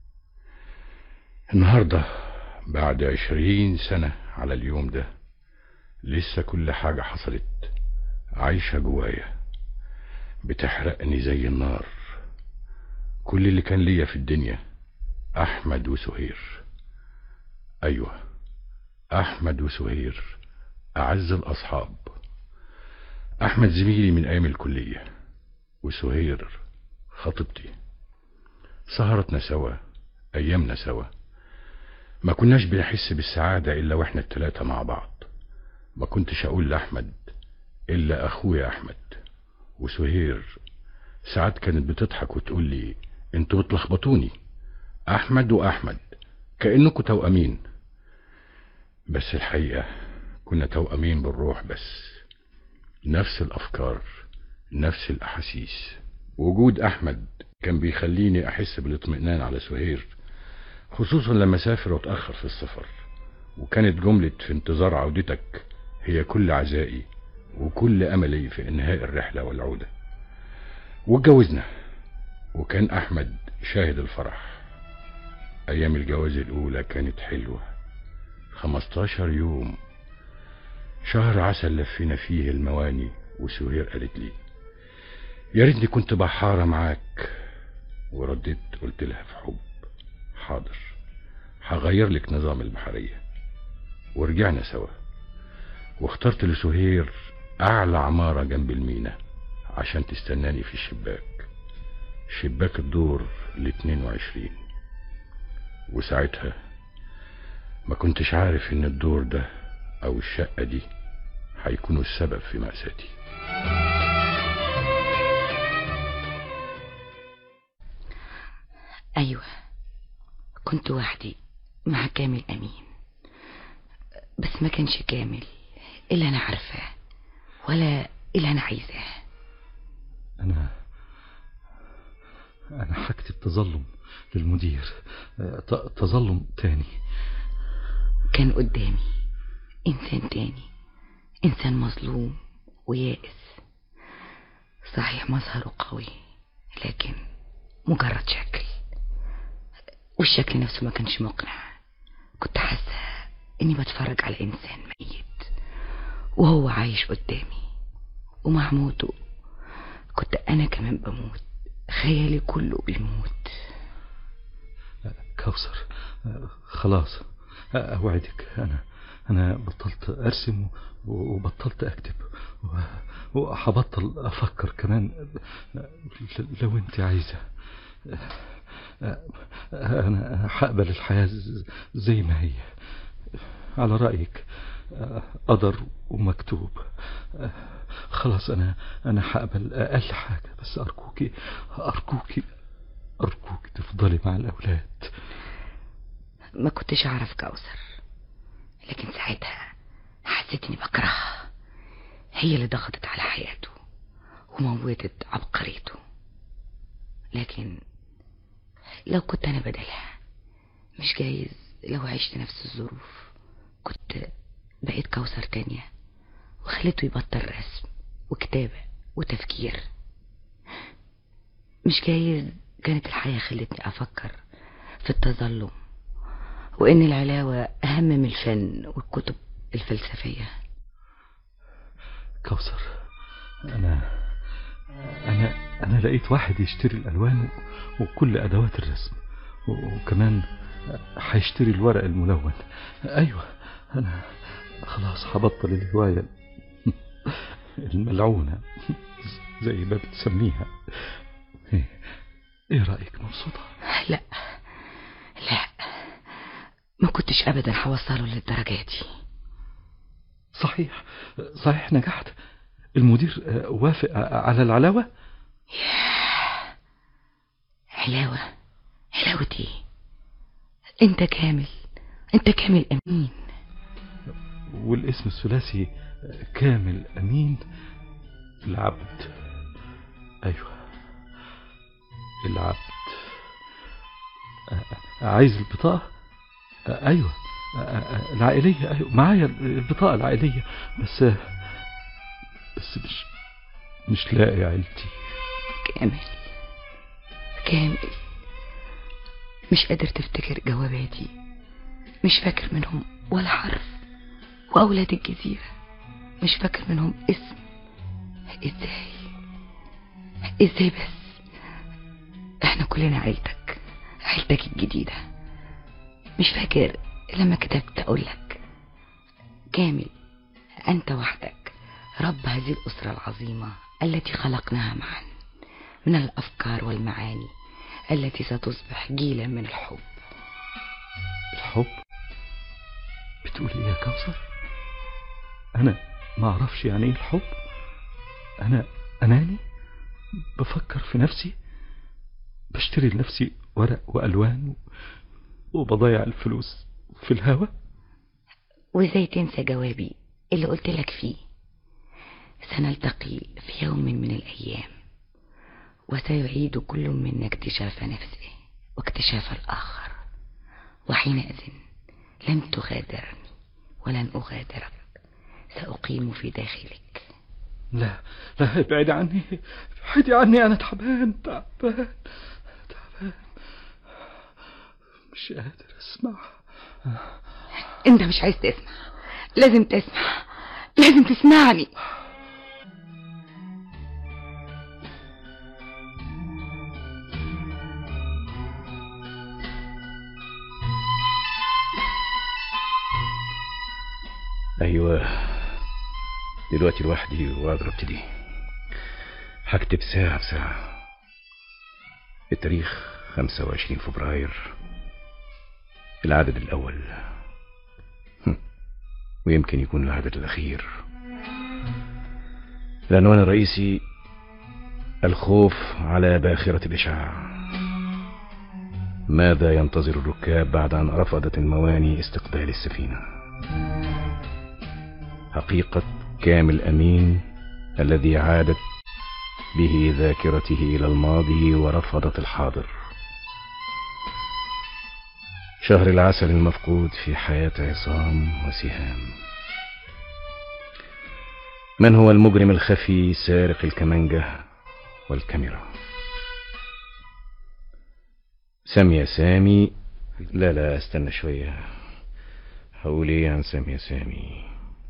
النهاردة بعد 20 سنة على اليوم ده لسه كل حاجة حصلت عايشة جوايا، بتحرقني زي النار. كل اللي كان ليا في الدنيا أحمد وسهير. أيوة، أحمد وسهير أعز الأصحاب. أحمد زميلي من أيام الكلية، وسهير خطيبتي. سهرتنا سوا، أيامنا سوا. ما كناش بنحس بالسعادة إلا وإحنا الثلاثة مع بعض. ما كنتش أقول لأحمد إلا أخويا أحمد. وسهير ساعات كانت بتضحك وتقول لي انتوا بتلخبطوني، أحمد وأحمد كأنكوا توأمين. بس الحقيقة كنا توأمين بالروح، بس نفس الأفكار، نفس الأحاسيس. وجود أحمد كان بيخليني أحس بالاطمئنان على سهير، خصوصا لما سافر وتأخر في السفر. وكانت جملة في انتظار عودتك هي كل عزائي وكل أملي في إنهاء الرحلة والعودة. واتجوزنا، وكان أحمد شاهد الفرح. أيام الجواز الأولى كانت حلوة، 15 يوم، شهر عسل لفينا فيه المواني. وسهير قالت لي يا ريتني كنت بحارة معاك، ورديت قلت لها في حب حاضر، هغير لك نظام البحرية. ورجعنا سوا، واخترت لسهير أعلى عمارة جنب المينا عشان تستناني في شباك الدور 22. وساعتها ما كنتش عارف ان الدور ده او الشقة دي هيكونوا السبب في مأساتي. ايوه، كنت وحدي مع كامل امين، بس ما كانش كامل اللي انا عارفاه ولا اللي انا عايزاه. انا هكتب تظلم للمدير، تظلم تاني. كان قدامي انسان تاني، انسان مظلوم ويائس. صحيح مظهره قوي، لكن مجرد شكل، والشكل نفسه ما كانش مقنع. كنت حاسة اني بتفرج على انسان ميت وهو عايش قدامي، ومع موته كنت انا كمان بموت، خيالي كله بيموت. كوثر، خلاص اوعدك، انا بطلت ارسم وبطلت اكتب، وهبطل افكر كمان لو انت عايزة. انا هقبل الحياة زي ما هي، على رأيك قدر ومكتوب. خلاص انا هقبل اقل حاجة، بس ارجوكي تفضلي مع الاولاد. ما كنتش اعرف كوثر، لكن ساعتها حسيت اني بكرهها. هي اللي ضغطت على حياته وموتت عبقريته. لكن لو كنت انا بدلها، مش جايز لو عشت نفس الظروف كنت بقيت كوثر تانية وخليته يبطل رسم وكتابة وتفكير. مش جايز كانت الحياة خلتني افكر في التظلم وإن العلاوة أهم من الفن والكتب الفلسفية. كوثر، أنا لقيت واحد يشتري الألوان وكل أدوات الرسم، وكمان هيشتري الورق الملون. أيوة، أنا خلاص هبطل الهواية الملعونة زي ما بتسميها. ايه رأيك؟ مبسوطة؟ لا ما كنتش أبدا هوصله للدرجة دي. صحيح نجحت. المدير وافق على العلاوة. علاوة ايه؟ انت كامل أمين. والاسم الثلاثي كامل أمين العبد. أيوة العبد. عايز البطاقة؟ أيوة العائلية. أيوة معايا البطاقة العائلية، بس مش لاقي عيلتي. كامل مش قادر تفتكر جواباتي، مش فاكر منهم ولا حرف، وأولاد الجزيرة مش فاكر منهم اسم. ازاي بس؟ احنا كلنا عيلتك الجديدة. مش فاكر لما كتبت أقولك كامل أنت وحدك رب هذه الأسرة العظيمة التي خلقناها معا من الأفكار والمعاني التي ستصبح جيلا من الحب. الحب؟ بتقولي ايه يا كوثر؟ أنا ما أعرفش يعني ايه الحب. أنا أناني بفكر في نفسي، بشتري لنفسي ورق وألوان وبضيع الفلوس في الهوا. وازاي تنسى جوابي اللي قلت لك فيه سنلتقي في يوم من الأيام وسيعيد كل منا اكتشاف نفسه واكتشاف الآخر، وحينئذ لن تغادرني ولن أغادرك، سأقيم في داخلك. لا ابعدي عني، أنا تعبان مش قادر أسمع. أنت مش عايز تسمع، لازم تسمعني. أيوة دلوقتي لوحدي وأقدر أبتدي. هكتب ساعة بساعة. التاريخ 25 فبراير، العدد الأول، ويمكن يكون العدد الأخير. العنوان الرئيسي: الخوف على باخرة الإشعاع. ماذا ينتظر الركاب بعد أن رفضت المواني استقبال السفينة؟ حقيقة كامل أمين الذي عادت به ذاكرته إلى الماضي ورفضت الحاضر. شهر العسل المفقود في حياة عصام وسهام. من هو المجرم الخفي سارق الكمانجة والكاميرا؟ سامي. لا استنى شوية. هقول ايه عن سامي؟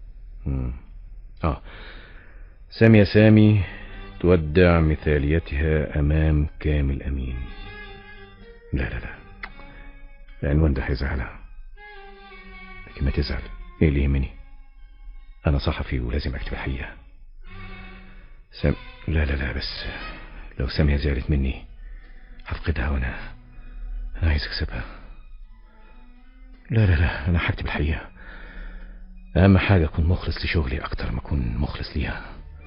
سامي تودع مثاليتها أمام كامل أمين. لا العنوان ده هيزعلها، لكن ما تزعل، ايه اللي يهمني؟ أنا صحفي ولازم أكتب الحقيقة. لا بس لو سامية زعلت مني هفقدها، وأنا عايز أكسبها. لا أنا هكتب الحقيقة. أهم حاجة أكون مخلص لشغلي أكتر ما أكون مخلص ليها.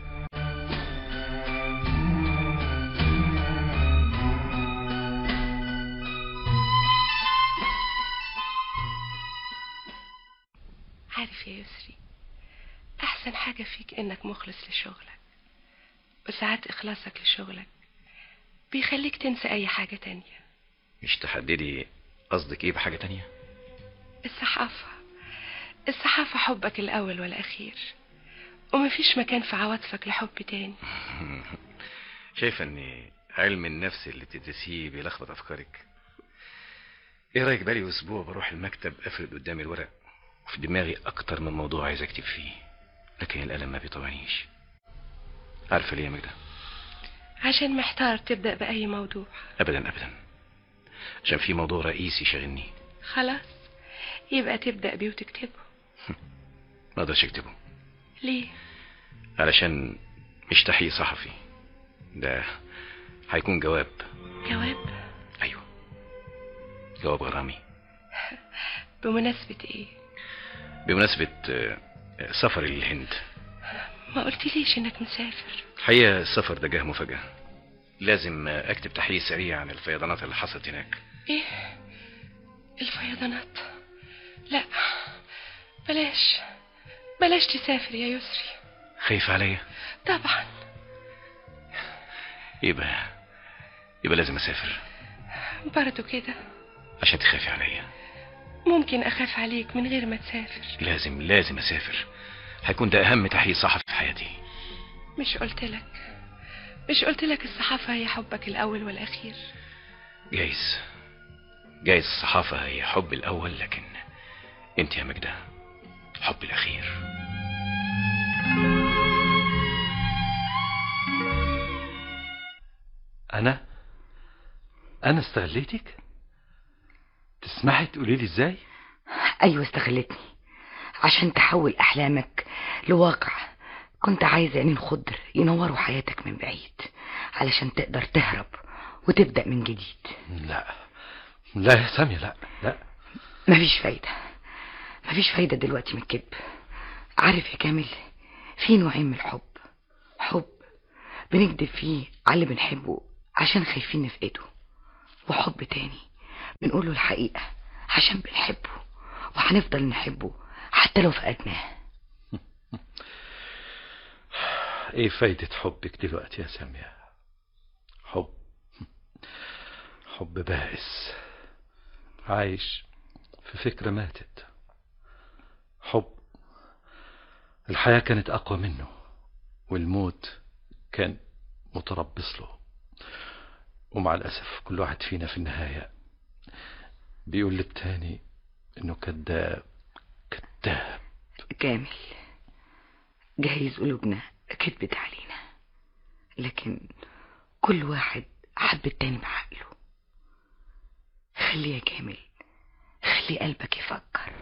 عارف يا يسري، أحسن حاجة فيك إنك مخلص لشغلك، وساعات إخلاصك لشغلك بيخليك تنسى أي حاجة تانية. مش تحددي قصدك إيه بحاجة تانية؟ الصحافة حبك الأول والأخير، ومفيش مكان في عواطفك لحب تاني. شايفة ان علم النفس اللي بتدرسيه بيلخبط افكارك؟ ايه رايك بقالي اسبوع بروح المكتب افرد قدامي الورق وفي دماغي اكتر من موضوع عايز اكتب فيه، لكن القلم ما بيطوعنيش. عارفه ليه يا مجدة؟ عشان محتار تبدأ بأي موضوع. ابدا ابدا، عشان في موضوع رئيسي شاغلني. خلاص يبقى تبدأ بيه وتكتبه. ما اقدرش اكتبه. ليه؟ علشان مش تحقيق صحفي، ده هيكون جواب. جواب؟ ايوه، جواب غرامي. بمناسبة ايه؟ بمناسبة سفري للهند. ما قلتليش انك مسافر. الحقيقة السفر ده جه مفاجأة، لازم اكتب تحقيق سريع عن الفيضانات اللي حصلت هناك. ايه الفيضانات؟ لا بلاش تسافر يا يسري. خايف عليا؟ طبعا. يبقى لازم اسافر. برضو كده؟ عشان تخافي عليا. ممكن اخاف عليك من غير ما تسافر. لازم اسافر، هيكون ده اهم تحقيق صحفي في حياتي. مش قلت لك الصحافة هي حبك الاول والاخير؟ جايز الصحافة هي حب الاول، لكن انت يا مجدة حب الاخير. انا استغليتك؟ تسمحي تقولي لي ازاي؟ ايوه استغلتني عشان تحول احلامك لواقع. كنت عايزة عينين خضر ينوروا حياتك من بعيد علشان تقدر تهرب وتبدأ من جديد. لا يا سامية، لا مفيش فايدة دلوقتي من الكذب. عارف يا كامل، في نوعين من الحب. حب بنكذب فيه على اللي بنحبه عشان خايفين نفقده، وحب تاني بنقوله الحقيقة عشان بنحبه وهنفضل نحبه حتى لو فقدناه. ايه فايدة حبك دلوقتي يا سامية؟ حب بائس عايش في فكرة ماتت. حب الحياة كانت أقوى منه، والموت كان متربص له، ومع الأسف كل واحد فينا في النهاية بيقول للتاني إنه كذاب. كامل، جايز قلوبنا كذبت علينا، لكن كل واحد حب التاني بعقله. خلي يا كامل، خلي قلبك يفكر.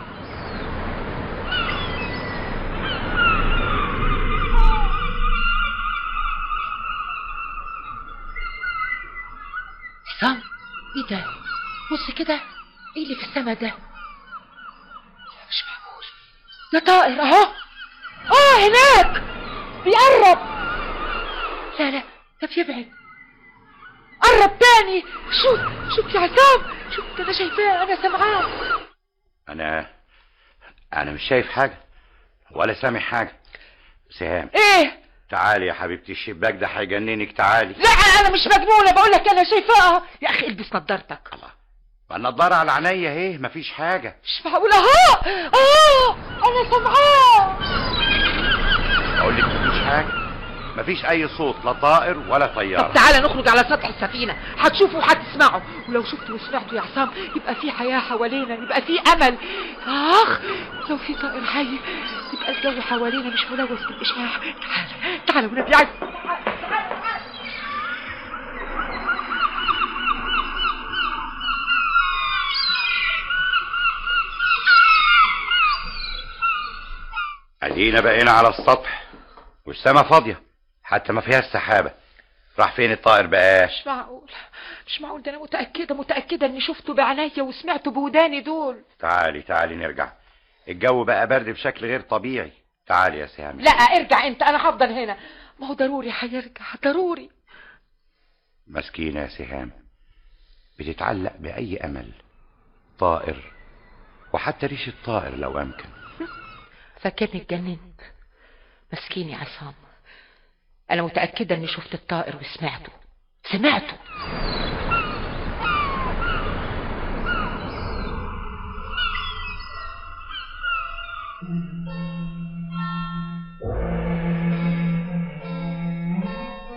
حسام، ايه ده؟ بص كده، ايه اللي في السما ده؟ مش معقول، ده طائر اهو. هناك بيقرب. لا ده بيبعد. قرب تاني. شوف يا عصام، شوف ده، انا شايفاه، انا سامعاه. انا مش شايف حاجة ولا سامع حاجة. سهام، ايه؟ تعالي يا حبيبتي، الشباك ده هيجننك. تعالي. لا انا مش مجنونة، بقول لك انا شايفاها. يا اخي البس نظارتك. الله، ما النضارة على عينيا اهي، مفيش حاجة. مش معقول. انا سامعاه. اقول لك مفيش حاجة، مفيش اي صوت، لا طائر ولا طيارة. طب تعالى نخرج على سطح السفينة، هتشوفوا وهتسمعوا، ولو شفتوا وسمعتوا يا عصام يبقى في حياة حوالينا، يبقى في امل. لو في طائر حي يبقى الجو حوالينا مش ملوث بالاشعاع. تعالى والنبي عايز. ادينا بقينا على السطح والسما فاضية، حتى ما فيها السحابة. راح فين الطائر بقاش؟ مش معقول، ده انا متأكدة اني شفته بعينيا وسمعته بوداني دول. تعالي نرجع، الجو بقى برد بشكل غير طبيعي. تعالي يا سهام. لا ارجع انت، انا هفضل هنا. ما هو ضروري هيرجع، ضروري. مسكينة يا سهام، بتتعلق بأي أمل، طائر وحتى ريش الطائر لو أمكن. فكرني اتجننت. مسكين يا عصام، انا متأكدة اني شفت الطائر وسمعته.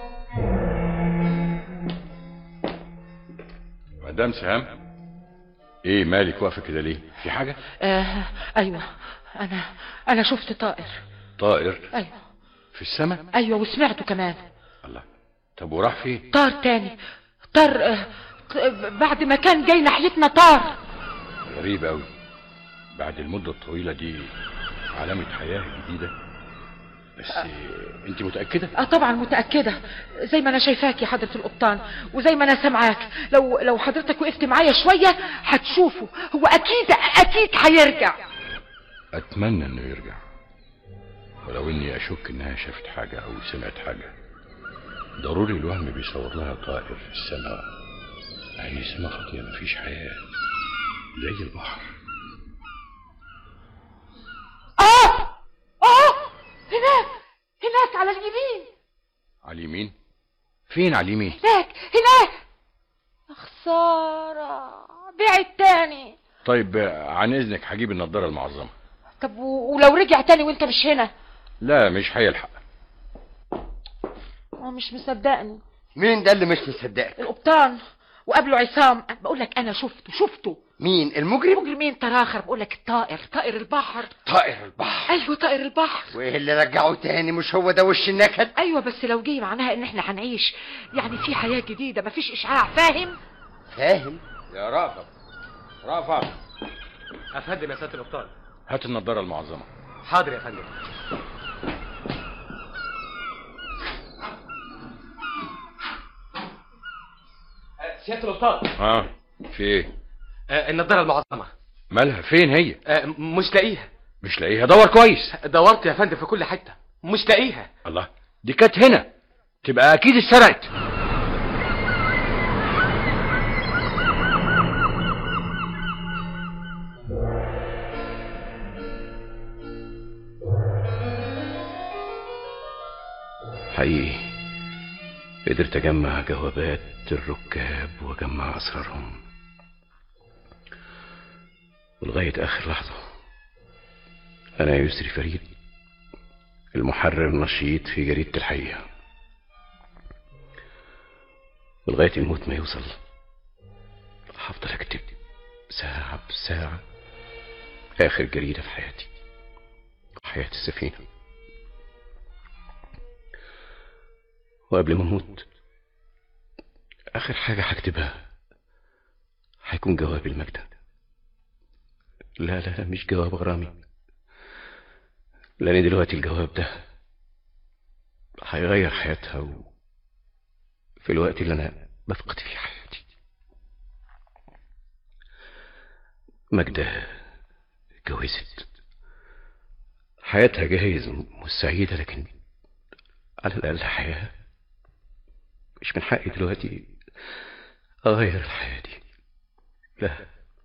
مدام سهام، ايه مالك واقفه كده ليه؟ في حاجه؟ ايوه، انا شفت طائر. طائر؟ ايوه. في السماء؟ ايوه، وسمعته كمان. الله، طب وراح فين؟ طار تاني، طار بعد ما كان جاي ناحيتنا طار. غريب قوي، بعد المده الطويله دي علامه حياه جديده. بس انت متاكده؟ طبعا متاكده، زي ما انا شايفاك يا حضره القبطان، وزي ما انا سامعاك. لو حضرتك وقفت معايا شويه هتشوفه، هو اكيد هيرجع. اتمنى انه يرجع، ولو اني اشك انها شافت حاجه او سمعت حاجه. ضروري الوهم بيصور لها طائر في السماء، يعني السماء فاضيه مفيش حياه زي البحر. هناك على اليمين. على اليمين؟ فين على اليمين؟ هناك. خساره، بعد تاني. طيب عن اذنك هجيب النضاره المعظمه. طب ولو رجع تاني وانت مش هنا؟ لا مش هيلحق. هو مش مصدقني. مين ده اللي مش مصدقك؟ القبطان، وقابله عصام. بقول لك انا شفته. مين المجرم؟ مجرمين تراخر. بقول لك طائر البحر. طائر البحر؟ ايوه طائر البحر. وايه اللي رجعه تاني؟ مش هو ده وش النكد؟ ايوه، بس لو جه معناها ان احنا هنعيش، يعني في حياه جديده، مفيش اشعاع. فاهم؟ يا رافض. افندم يا سياده القبطان. هات النضاره المعظمه. حاضر يا فندم. سياده القبطان. في ايه؟ النضاره المعظمه. مالها؟ فين هي؟ مش لاقيها. مش لاقيها؟ دور كويس. دورت يا فندم في كل حته، مش لاقيها. الله، دي كانت هنا، تبقى اكيد اتسرقت. حقيقي قدرت اجمع جوابات الركاب واجمع اسرارهم، ولغاية اخر لحظة انا يسري فريد، المحرر النشيط في جريدة الحقيقة، ولغاية الموت ما يوصل هفضل اكتب ساعة بساعة اخر جريدة في حياتي، حياة السفينة. وقبل ما اموت اخر حاجة هكتبها هيكون جواب المجد. لا مش جواب غرامي، لان دلوقتي الجواب ده هيغير حياتها في الوقت اللي انا بفقد فيه حياتي. مجدة اتجوزت، حياتها جايز مش سعيدة، لكن على الاقل حياة. مش من حقي دلوقتي اغير الحياة دي، لا،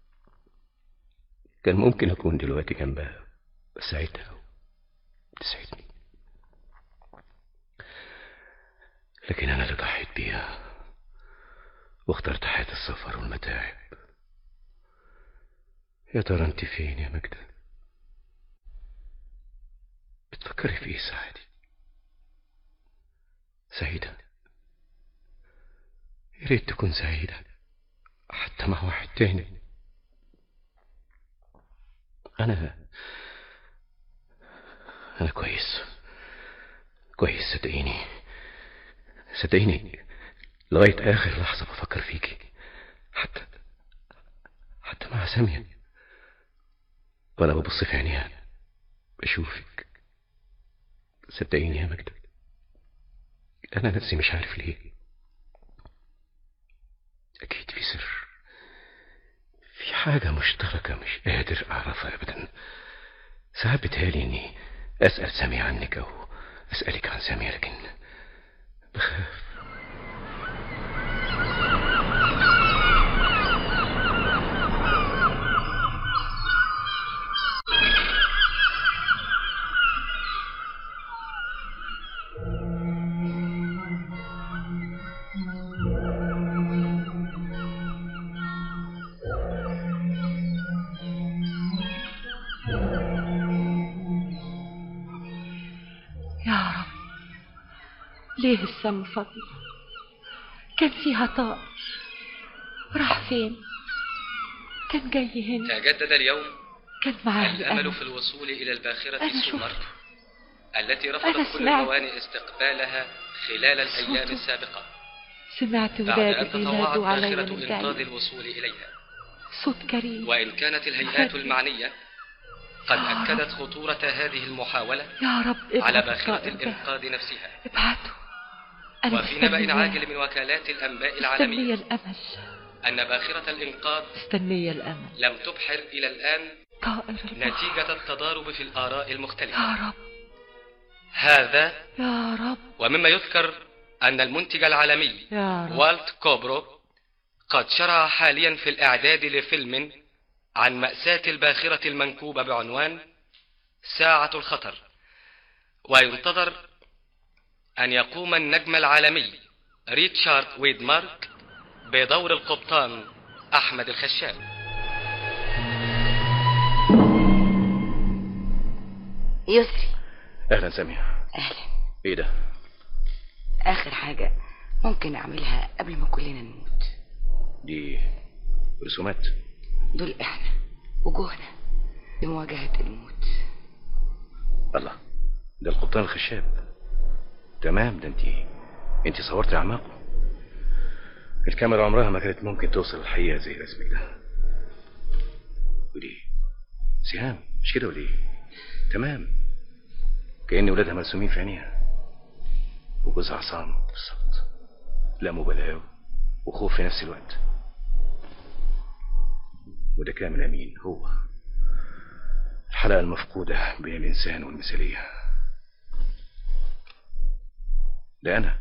كان ممكن اكون دلوقتي جنبها بساعدها وتسعدني، لكن انا اللي ضحيت بيها واخترت حياة السفر والمتاعب. يا ترى انت فين يا مجدة؟ بتفكري في ايه ساعتي؟ سعيدة؟ يا ريت تكون سعيدة حتى مع واحد تاني. أنا كويس صدقيني لغاية آخر لحظة بفكر فيكي، حتى مع سامية وأنا ببص في عينيها بشوفك. صدقيني يا مجدة، أنا نفسي مش عارف ليه، أكيد في سر، في حاجة مشتركة مش قادر أعرفها أبدا. ساعات بتهيألي إني أسأل سامية عنك أو أسألك عن سامية، لكن بخاف. ليه السما فاضية؟ كان فيها طائر، راح فين؟ كان جاي هنا. تجدد اليوم كان معاه الأمل في الوصول إلى الباخرة سومر التي أنا رفضت كل سمعت. الموانئ استقبالها خلال الأيام السابقة. سمعت بعد ولادي أن بينادوا تطوعت علي باخرة من إنقاذ بعيد. الوصول إليها، صوت كريم. وإن كانت الهيئات المعنية قد أكدت خطورة هذه المحاولة يا رب على ابعت باخرة الطائر ده. الإنقاذ نفسها. ابعته. أنا وفي نبأ مستنية. عاجل من وكالات الأنباء مستنية العالمية الأمل. أن باخرة الإنقاذ مستنية الأمل. لم تبحر إلى الآن طائر البحر. نتيجة التضارب في الآراء المختلفة. يا رب هذا يا رب ومما يذكر أن المنتج العالمي يا رب. والت كوبرو قد شرع حاليا في الإعداد لفيلم عن مأساة الباخرة المنكوبة بعنوان ساعة الخطر، وينتظر أن يقوم النجم العالمي ريتشارد ويدمارك بدور القبطان أحمد الخشاب. يسري. اهلا سامية. اهلا. ايه ده؟ اخر حاجة ممكن اعملها قبل ما كلنا نموت. دي رسومات؟ دول احنا وجوهنا لمواجهة الموت. الله، ده القبطان الخشاب. تمام، ده انت صورتي اعماقه. الكاميرا عمرها ما كانت ممكن توصل الحقيقة زي رسمك ده. ودي سهام مش كده ولا ايه؟ تمام، كأن ولادها مرسومين في عينيها، وجوزها عصام بالظبط. لا مبالاة وخوف في نفس الوقت. وده كامل أمين، هو الحلقة المفقودة بين الإنسان والمثالية. ده أنا.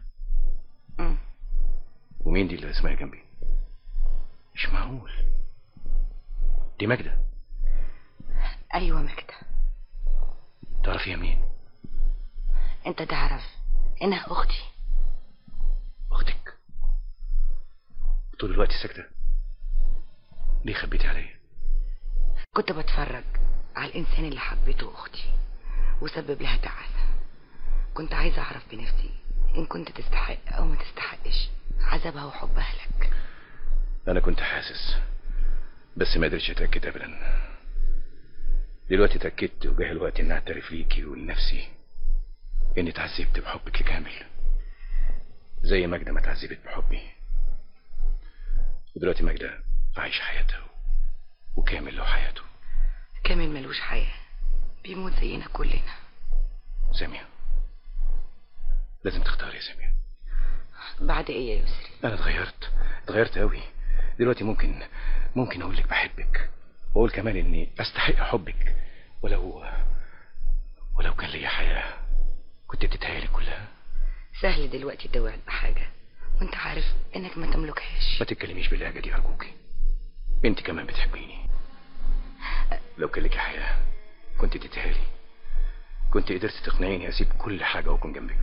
ومين دي اللي اسمها جنبي؟ مش معقول، دي ماجدة. ايوه ماجدة. تعرفيها منين؟ انت تعرف انها اختي. اختك؟ طول الوقت ساكتة ليه؟ خبيتي عليا؟ كنت بتفرج على الانسان اللي حبيته اختي وسبب لها تعاسة. كنت عايزة اعرف بنفسي ان كنت تستحق او ما تستحقش عذابها وحبها لك. انا كنت حاسس بس ما قدرتش اتاكد ابدا. دلوقتي اتاكدت وجه الوقت اني اعترف ليكي ولنفسي اني اتعذبت بحبك لكامل زي ماجدة ما اتعذبت بحبي. ودلوقتي ماجدة عايش حياتها وكامل له حياته. كامل ملوش حياة، بيموت زينا كلنا. سامية لازم تختاري يا سامية. بعد ايه يا يسري؟ انا اتغيرت قوي. دلوقتي ممكن اقول لك بحبك، واقول كمان اني استحق حبك، ولو كان لي حياة كنت بتتهيألي كلها. سهل دلوقتي توعد بحاجة وانت عارف انك ما تملكهاش. ما تتكلميش باللهجة دي ارجوكي، انت كمان بتحبيني. لو كان لك حياة كنت تتهيألي، كنت قدرت تقنعيني اسيب كل حاجة واكون جنبك.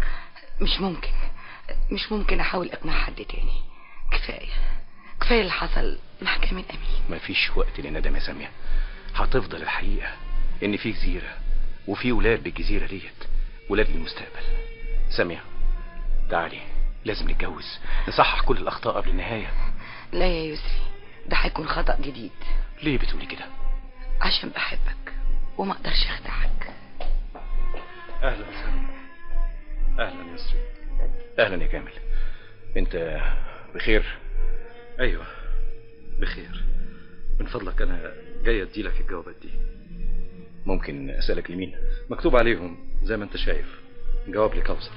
مش ممكن احاول اقنع حد تاني. كفاية اللي حصل مع كامل امين. مفيش وقت لندم يا سامية. هتفضل الحقيقة ان في جزيرة وفي ولاد بالجزيرة ديت، ولاد للمستقبل. سامية تعالي، لازم نتجوز، نصحح كل الاخطاء قبل النهاية. لا يا يسري، ده هيكون خطأ جديد. ليه بتقولي كده؟ عشان بحبك وما اقدرش اخدعك. اهلا سامية. اهلا يسري. اهلا يا كامل. انت بخير؟ ايوه بخير. من فضلك انا جاي اديلك الجوابات دي. ممكن اسالك لمين؟ مكتوب عليهم زي ما انت شايف، جواب لكوثر.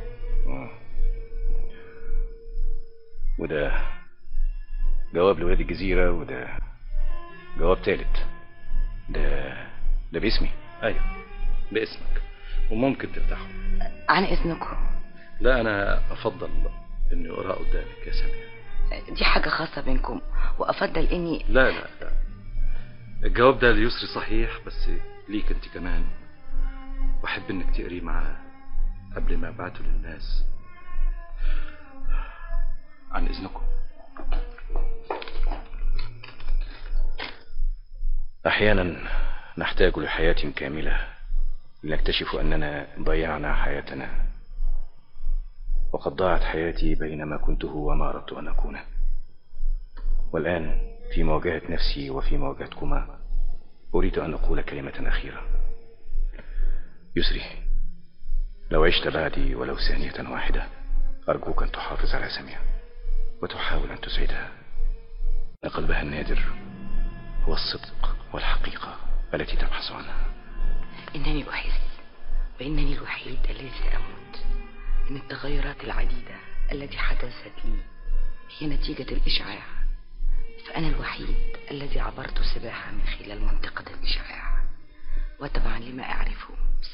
وده جواب لولاد الجزيرة، وده جواب تالت. ده باسمي؟ ايوه باسمك، وممكن تفتحه. عن اذنكم. لا انا افضل اني اقراه قدامك يا سامية. دي حاجة خاصة بينكم، وافضل اني لا الجواب ده ليسري صحيح، بس ليك انت كمان، واحب انك تقريه معاه قبل ما ابعته للناس. عن اذنكم. احيانا نحتاج لحياة كاملة لنكتشف اننا ضيعنا حياتنا، وقد ضاعت حياتي بين ما كنته وما اردت ان اكونه. والان في مواجهة نفسي وفي مواجهتكما أريد أن أقول كلمة أخيرة. يسري، لو عشت بعدي ولو ثانية واحدة أرجوك أن تحافظ على سمية وتحاول أن تسعدها. قلبها النادر هو الصدق والحقيقة التي تبحث عنها. إنني أحس بأنني الوحيد الذي سأموت، إن التغيرات العديدة التي حدثت لي هي نتيجة الإشعاع، فأنا الوحيد الذي عبرت سباحة من خلال منطقة الإشعاع، وطبعا لما أعرفه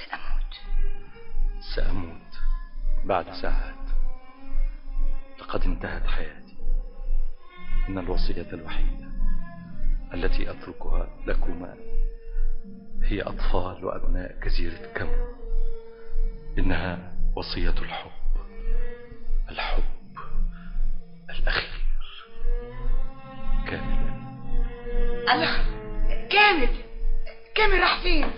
سأموت بعد ساعات. لقد انتهت حياتي. إن الوصية الوحيدة التي أتركها لكما هي أطفال وأبناء جزيرة كم. إنها وصية الحب الأخير. كامل. الله، كامل راح فين؟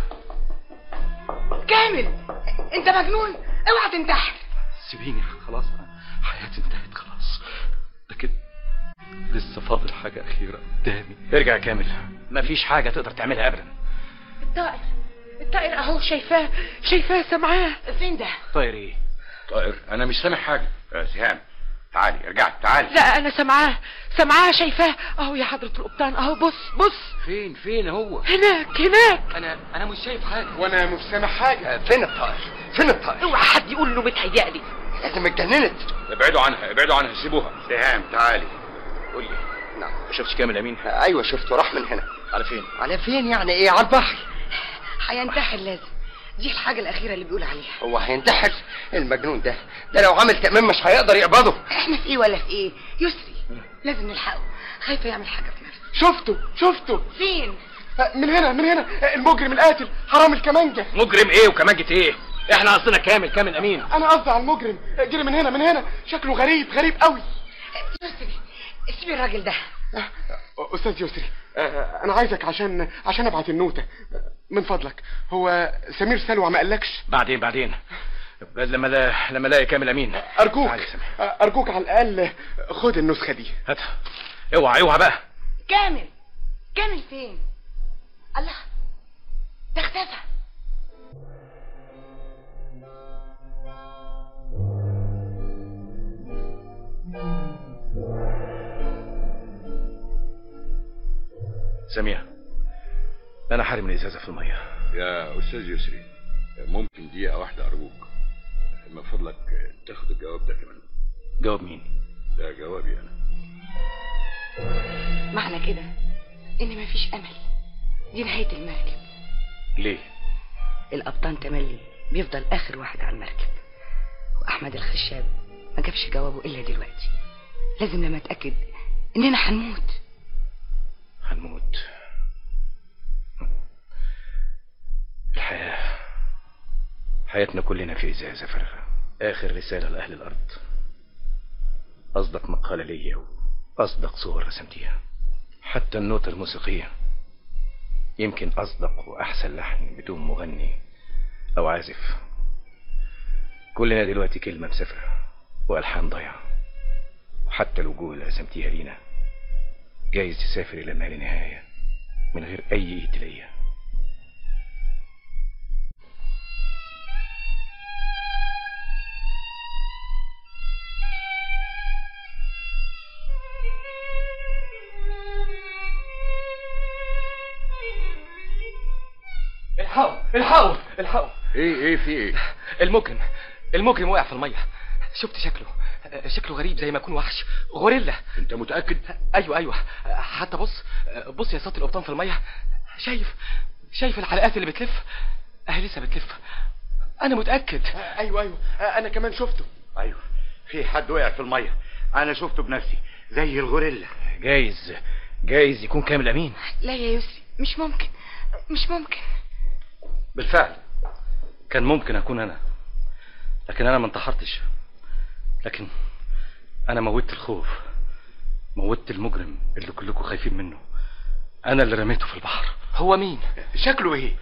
كامل انت مجنون، اوعى تنتحر. سيبيني خلاص، حياتي انتهت خلاص، لكن لسه فاضل حاجة أخيرة قدامي. ارجع يا كامل، مفيش حاجة تقدر تعملها أبدا. الطائر اهو، شايفاه سمعاه. فين ده؟ طائر ايه؟ طائر؟ أنا مش سامع حاجة. سهام تعالي، ارجعي تعالي. لا انا سمعاه شايفاه اهو يا حضرة القبطان اهو. بص فين هو؟ هناك. انا مش شايف حاجة وانا مش سامع حاجة. فين الطائر؟ اوعى حد يقول انه متهيألي. لازم اتجننت. ابعدوا عنها سيبوها. سهام تعالي. قول لي. نعم. ما شفتش كامل أمين؟ ايوه شفته، راح من هنا. على فين يعني ايه؟ على البحر. هينتحر لازم، دي الحاجة الأخيرة اللي بيقول عليها. هو هينتحر؟ المجنون ده لو عمل تأمين مش هيقدر يقبضه. احنا في ايه ولا في ايه؟ يسري لازم نلحقه، خايفة يعمل حاجة في نفسه. شفته. فين؟ من هنا المجرم القاتل حرام الكمانجة. مجرم ايه وكمانجة ايه؟ احنا قصدنا كامل أمين. انا قصدي على المجرم، جري من هنا شكله غريب قوي. يسري سيب الراجل ده. استاذ يسري، انا عايزك عشان ابعت النوتة من فضلك. هو سمير سلوى ما قالكش؟ بعدين لما الاقي كامل أمين. ارجوك على الاقل خد النسخة دي. هاتها. اوعى بقى. كامل فين؟ الله، ده اختفى. سمية، أنا حارم الإزازة في المية. يا أستاذ يسري، ممكن دقيقة واحدة أرجوك؟ من فضلك تاخد الجواب ده كمان. جواب مين؟ ده جوابي أنا. معنى كده إن مفيش أمل، دي نهاية المركب. ليه؟ القبطان تملي بيفضل آخر واحد على المركب، وأحمد الخشاب ما جابش جوابه إلا دلوقتي. لازم لما أتأكد إننا هنموت. حياتنا كلنا في إزازة فارغة. آخر رسالة لأهل الأرض، أصدق مقالة ليا وأصدق صور رسمتيها، حتى النوتة الموسيقية يمكن أصدق وأحسن لحن بدون مغني أو عازف. كلنا دلوقتي كلمة مسافرة وألحان ضايعة، وحتى الوجوه اللي رسمتيها لينا جايز تسافر إلى ما لا نهاية من غير أي إيد ليا. الحقوا. ايه في ايه؟ المجرم وقع في المية. شفت شكله غريب زي ما يكون وحش، غوريلا. انت متأكد؟ ايوه. حتى بص يا سيادة القبطان في المية. شايف الحلقات اللي بتلف؟ لسه بتلف. انا متأكد. ايوه انا كمان شفته. ايوه في حد وقع في المية، انا شفته بنفسي زي الغوريلا. جايز يكون كامل أمين. لا يا يسري، مش ممكن. بالفعل كان ممكن أكون أنا، لكن أنا ما انتحرتش. لكن أنا موتت الخوف، موتت المجرم اللي كلكم خايفين منه. أنا اللي رميته في البحر. هو مين؟ شكله إيه؟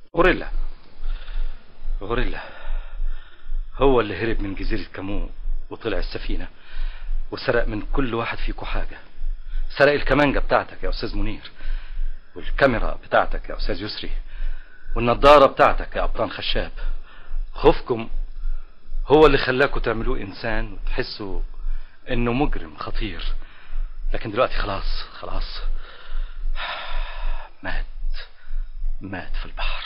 غوريلا هو اللي هرب من جزيرة كامو وطلع السفينة وسرق من كل واحد فيكم حاجة. سرق الكمانجة بتاعتك يا أستاذ منير، والكاميرا بتاعتك يا أستاذ يسري، والنضارة بتاعتك يا أبطان خشاب. خوفكم هو اللي خلاكوا تعملوه إنسان وتحسوا إنه مجرم خطير، لكن دلوقتي خلاص مات في البحر.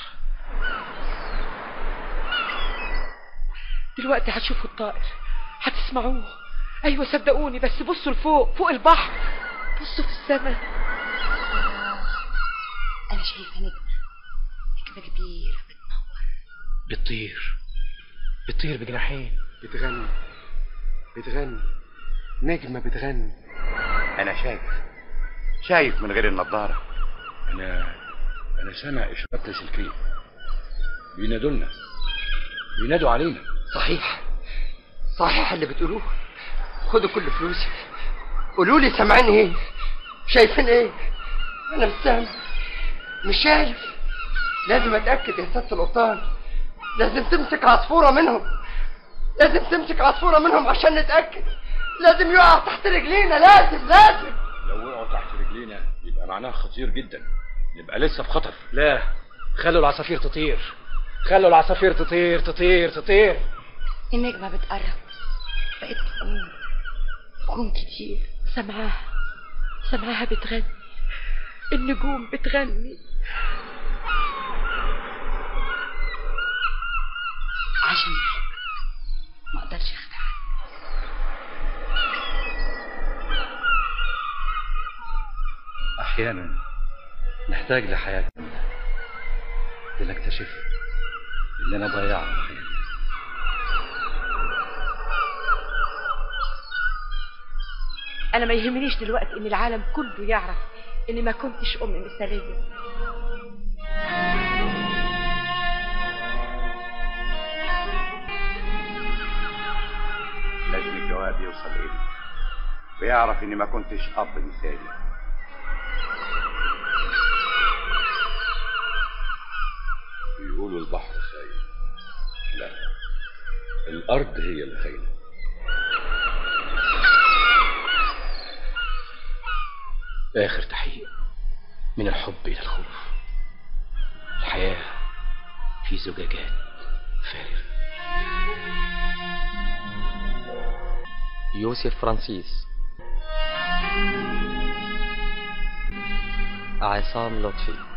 دلوقتي هتشوفوا الطائر، هتسمعوه. ايوه صدقوني، بس بصوا لفوق، فوق البحر، بصوا في السماء. انا شايفه نجمه كبيره بتنور، بتطير بجناحين، بتغني نجمة بتغني. انا شايف من غير النظارة. انا سامع اشارات لاسلكية، بينادوا علينا. صحيح اللي بتقولوه. خدوا كل فلوسي، قولوا لي سامعين ايه، شايفين ايه. انا مش سامع، مش شايف. لازم اتاكد يا سيادة القبطان، لازم تمسك عصفورة منهم عشان نتاكد. لازم يقع تحت رجلينا، لازم. لو وقعوا تحت رجلينا يبقى معناها خطير جدا، نبقى لسه في خطر. لا، خلوا العصافير تطير. النجمه بتقرب، بقت تكون كتير. سمعاها بتغني، النجوم بتغني. عشان ما اقدرش اخفي عنك. احيانا نحتاج لحياة كاملة لنكتشف اننا ضيعنا حياتنا. انا ما يهمنيش دلوقتي ان العالم كله يعرف اني ما كنتش ام مثاليه. لازم الجواب يوصل إلي ويعرف إني ما كنتش أب مثالي. بيقولوا البحر خاين، لا، الأرض هي اللي خاينة. آخر تحقيق، من الحب إلى الخوف. الحياة في زجاجات فارغة. يوسف فرانسيس، عصام لطفي.